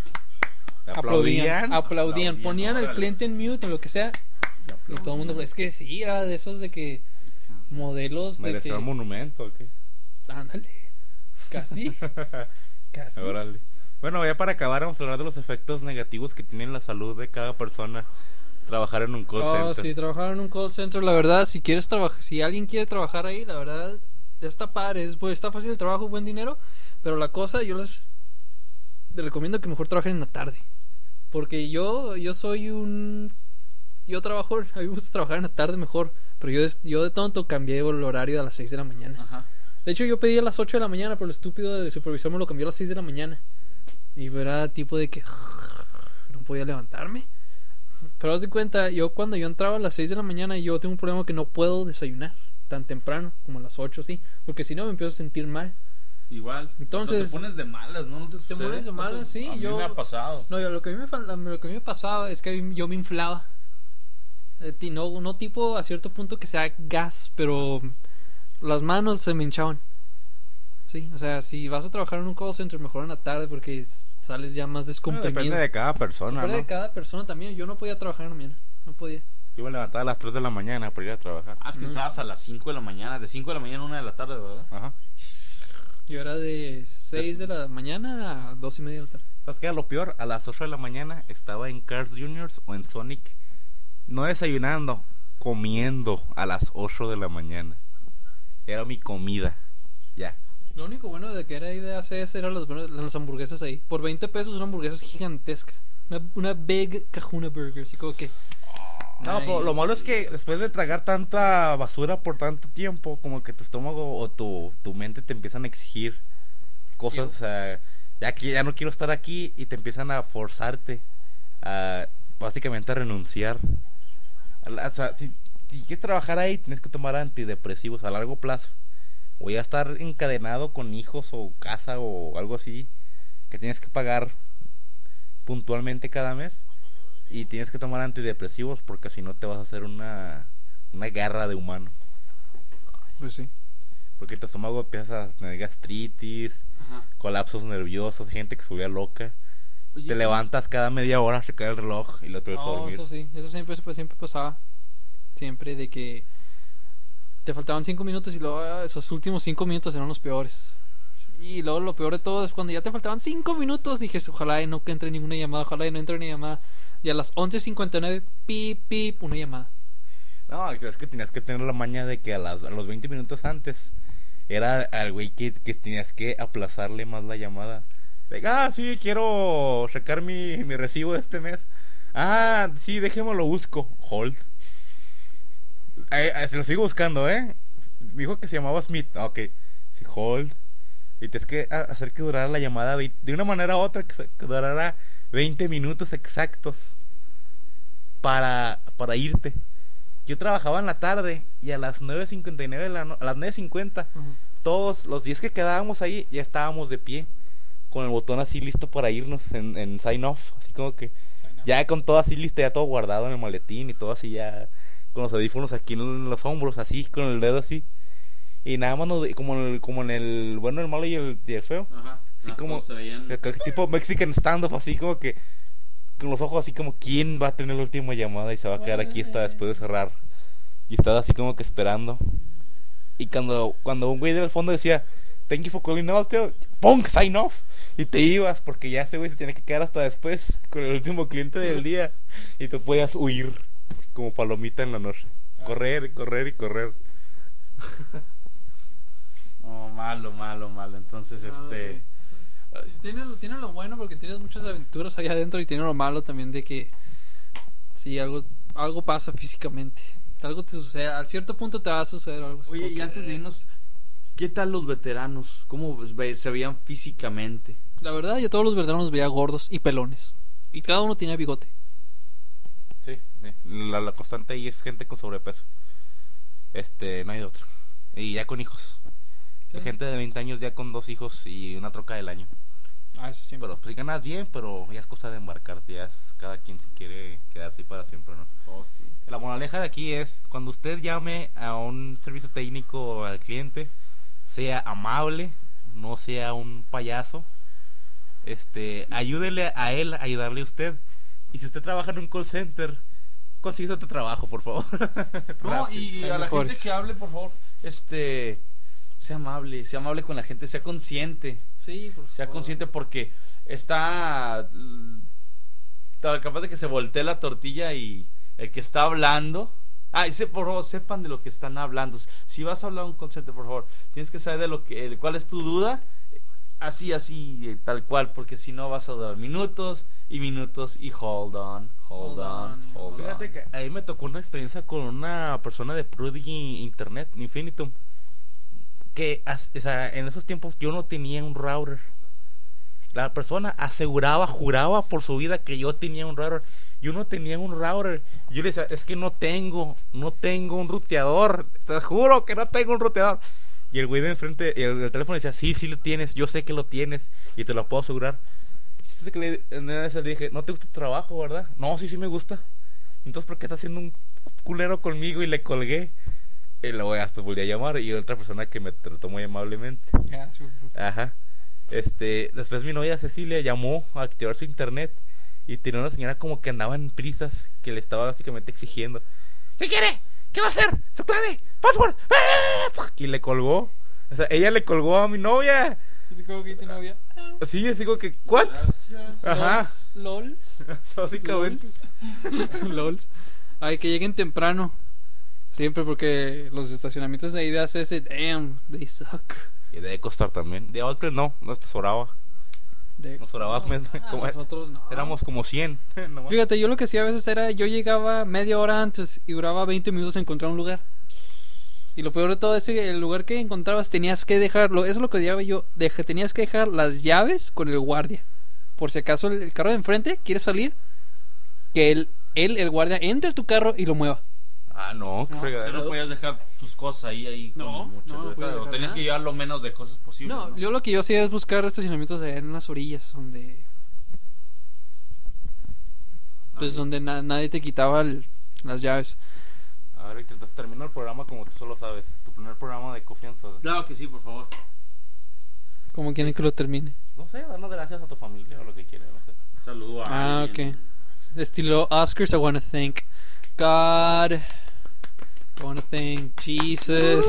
Aplaudían. Ponían al órale. cliente en mute, en lo que sea. Y todo el mundo. Es que sí, era de esos de que modelos de ¿Mereció que. un monumento o qué? Ándale. Casi. Casi. Órale. Bueno, ya para acabar, vamos a hablar de los efectos negativos que tiene en la salud de cada persona trabajar en un call center. Sí, trabajar en un call center, la verdad, si alguien quiere trabajar ahí, la verdad, está padre, está fácil el trabajo, buen dinero, pero la cosa, yo les recomiendo que mejor trabajen en la tarde, porque yo trabajo, a mí me gusta trabajar en la tarde mejor, pero yo de tonto cambié el horario a las 6 de la mañana. Ajá. De hecho, yo pedí a las 8 de la mañana, pero el estúpido del supervisor me lo cambió a las 6 de la mañana. Y era tipo de que no podía levantarme. Pero haz de cuenta, cuando yo entraba a las 6 de la mañana, yo tengo un problema que no puedo desayunar tan temprano, como a las 8, sí. Porque si no me empiezo a sentir mal. Igual. Entonces- O sea, te pones de malas, ¿no? ¿No te sucede? pones de malas, sí, A mí yo- me ha pasado. No, lo que a mí me pasaba es que yo me inflaba. No tipo a cierto punto que sea gas, pero las manos se me hinchaban. Sí, o sea, si vas a trabajar en un call center, mejor en la tarde porque sales ya más Bueno, descomprimido. depende de cada persona, Depende ¿no? de cada persona también. Yo no podía trabajar en la mañana. No podía. Yo me levantaba a las 3 de la mañana para ir a trabajar. Es que entrabas a las 5 de la mañana. De 5 de la mañana a 1 de la tarde, ¿verdad? Ajá. Yo era de 6 de la mañana a 2:30 de la tarde. ¿Sabes qué era lo peor? A las 8 de la mañana estaba en Cars Juniors o en Sonic. No desayunando, comiendo a las 8 de la mañana. Era mi comida. Ya. Lo único bueno de que era ahí de ACS eran las hamburguesas ahí. Por 20 pesos una hamburguesa gigantesca. Una Big Kahuna Burger. Así como que... No, pero lo malo es que después de tragar tanta basura por tanto tiempo, como que tu estómago o tu mente te empiezan a exigir cosas, o sea, ya no quiero estar aquí y te empiezan a forzarte a básicamente a renunciar. O sea, si quieres trabajar ahí, tienes que tomar antidepresivos a largo plazo. O ya estar encadenado con hijos o casa o algo así, que tienes que pagar puntualmente cada mes. Y tienes que tomar antidepresivos porque si no te vas a hacer una garra de humano. Pues sí. Porque tu estómago empieza a tener gastritis, Ajá. colapsos nerviosos, gente que se vuelve loca. Oye, Te levantas cada media hora, se cae el reloj y lo te vas a No, dormir. eso sí. Eso siempre pasaba. Siempre de que te faltaban 5 minutos y luego esos últimos 5 minutos eran los peores. Y luego lo peor de todo es cuando ya te faltaban 5 minutos. Dije, ojalá y no que entre ninguna llamada, ojalá y no entre ni llamada. Y a las 11:59, pip, una llamada. No, es que tenías que tener la maña de que a los 20 minutos antes era al güey que tenías que aplazarle más la llamada. De, sí, quiero checar mi recibo de este mes. Sí, déjeme lo busco. Hold. Se lo sigo buscando, ¿eh? Dijo que se llamaba Smith. Ok. Sí, hold. Y tienes que hacer que durara la llamada de una manera u otra, que durara 20 minutos exactos para irte. Yo trabajaba en la tarde y a las 9:59 a las 9:50 todos los 10 que quedábamos ahí ya estábamos de pie con el botón así listo para irnos en sign off, así como que ya con todo así listo, ya todo guardado en el maletín y todo así ya con los audífonos aquí en los hombros, así con el dedo así. Y nada más como en el bueno, el malo y el feo. Ajá. Así como tipo Mexican stand-up, así como que con los ojos así como quién va a tener la última llamada y se va a quedar aquí hasta después de cerrar. Y estaba así como que esperando. Y cuando un güey del fondo decía thank you for calling out, ¡pum! Sign off. Y te ibas porque ya ese güey se tiene que quedar hasta después con el último cliente del día. Y tú podías huir como palomita en la noche. Correr y correr. No, malo. Entonces, Sí. Tiene lo bueno porque tienes muchas aventuras allá adentro, y tiene lo malo también de que sí, algo pasa físicamente. Algo te sucede, al cierto punto te va a suceder algo. Oye, y antes de irnos, ¿qué tal los veteranos? ¿Cómo se veían físicamente? La verdad, yo todos los veteranos los veía gordos y pelones. Y cada uno tenía bigote. Sí, la constante ahí es gente con sobrepeso. No hay de otro. Y ya con hijos. Sí. Hay gente de 20 años ya con 2 hijos y una troca del año. Eso siempre. Pero pues si ganas bien, pero ya es cosa de embarcarte. Ya es cada quien si quiere quedarse ahí para siempre, ¿no? Okay. La moraleja de aquí es, cuando usted llame a un servicio técnico al cliente, sea amable, no sea un payaso. Ayúdele a él, ayudarle a usted. Y si usted trabaja en un call center, consigue otro trabajo, por favor. No, y a la gente que hable, por favor, sea amable con la gente, sea consciente. Sí, por Sea favor. consciente porque está capaz de que se voltee la tortilla y el que está hablando. Por favor, sepan de lo que están hablando. Si vas a hablar un concepto, por favor, tienes que saber de cuál es tu duda. Así, tal cual, porque si no vas a durar minutos y hold on. Fíjate que a mí me tocó una experiencia con una persona de Prodigy Internet, Infinitum, que en esos tiempos yo no tenía un router. La persona juraba por su vida que yo tenía un router. Yo no tenía un router. Yo le decía, es que no tengo un ruteador. Te juro que no tengo un ruteador. Y el güey de enfrente, el teléfono decía, sí lo tienes, yo sé que lo tienes y te lo puedo asegurar. En esa le dije, no te gusta tu trabajo, ¿verdad? No, sí me gusta. Entonces, ¿por qué estás haciendo un culero conmigo? Y le colgué. Y luego hasta volví a llamar y otra persona que me trató muy amablemente. Ajá. Después mi novia Cecilia llamó a activar su internet y tenía una señora como que andaba en prisas, que le estaba básicamente exigiendo, ¿qué quiere? ¿Qué va a hacer? ¿Su clave? ¿Password? Y le colgó. O sea, ella le colgó a mi novia. ¿Sí como que tu novia? Sí, así como que, ¿what? Gracias. Ajá. LOLs. Básicamente. LOLs. Ay, que lleguen temprano. Siempre, porque los estacionamientos de ahí de ACS, damn, they suck. Y debe costar también. De Outlet no te sobraba. Nos sobraba. Nosotros no. Éramos como 100. nomás. Fíjate, yo lo que hacía a veces era, yo llegaba media hora antes y duraba 20 minutos en encontrar un lugar. Y lo peor de todo es que el lugar que encontrabas tenías que dejarlo. Eso es lo que odiaba yo. Tenías que dejar las llaves con el guardia. Por si acaso el carro de enfrente quiere salir, que el guardia entre a tu carro y lo mueva. No, qué O sea, fregadera. no podías dejar tus cosas ahí No, con mucho. no podías dejar tenías nada. que llevar lo menos de cosas posible. No, yo lo que yo hacía es buscar estacionamientos allá en las orillas, donde pues donde nadie te quitaba las llaves. A ver, intentas terminar el programa como tú solo sabes. Tu primer programa de confianza. Claro que sí, por favor. Como quieren que lo termine. No sé, dando gracias a tu familia o lo que quieras, no sé. Saludo a alguien. Ok. Estilo Oscars, I want to thank God. I want to thank Jesus.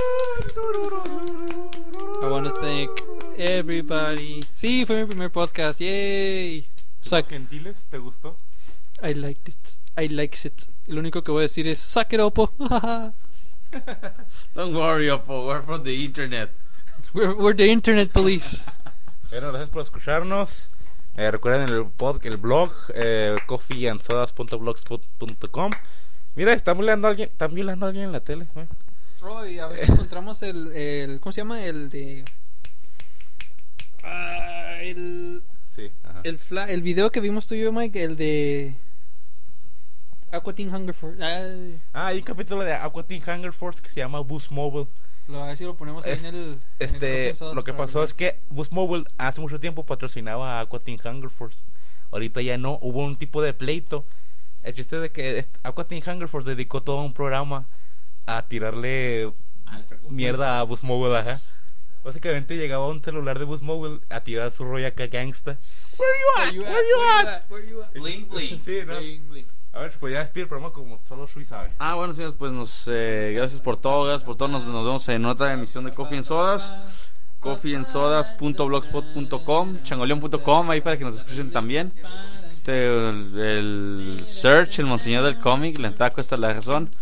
I want to thank everybody. Sí, fue mi primer podcast. Yay. ¿Los gentiles? ¿Te gustó? I liked it. I likes it. Lo único que voy a decir es suck it, Oppo. Don't worry, Oppo, we're from the internet. We're the internet police. Bueno, gracias por escucharnos. Recuerden el blog coffeeandsodas.blogspot.com. Mira, están violando a alguien en la tele. Oh, y a ver si encontramos el ¿cómo se llama? El de Sí, ajá. el video que vimos tú y yo, Mike, el de Aqua Teen Hunger Force. Ay, Hay un capítulo de Aqua Teen Hunger Force que se llama Boost Mobile. a ver si lo ponemos ahí en el Lo que pasó es que Boost Mobile hace mucho tiempo patrocinaba a Aqua Teen Hunger Force. Ahorita ya no, hubo un tipo de pleito. El chiste de que Aqua Teen Hunger Force dedicó todo un programa a tirarle mierda a Boost Mobile, ajá. Básicamente llegaba un celular de Boost Mobile a tirar su rollo acá gangsta. Where you at? Bling, bling. Sí, ¿no? A ver, pues ya despide el programa como solo Shui sabe. Bueno, señores, pues gracias por todo, nos vemos en otra emisión de Coffee and Sodas. coffeeandsodas.blogspot.com, changoleon.com, ahí para que nos escuchen también. El search, el monseñor del cómic, la entrada cuesta la razón.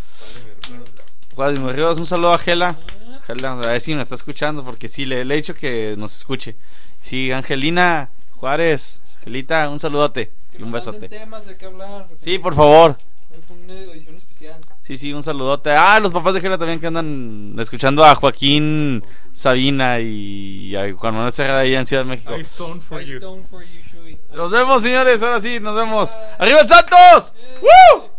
Un saludo a Gela, a ver si me está escuchando, porque sí, le he dicho que nos escuche. Sí, Angelina Juárez, Angelita, un saludote y un besote. Temas de qué hablar. Sí, por favor. Una edición especial. Sí, un saludote. Los papás de Gela también que andan escuchando a Joaquín Sabina y a Juan Manuel Serra ahí en Ciudad de México. I stone for you. Shui. Nos vemos, señores, ahora sí, nos vemos. ¡Arriba el Santos! ¡Woo!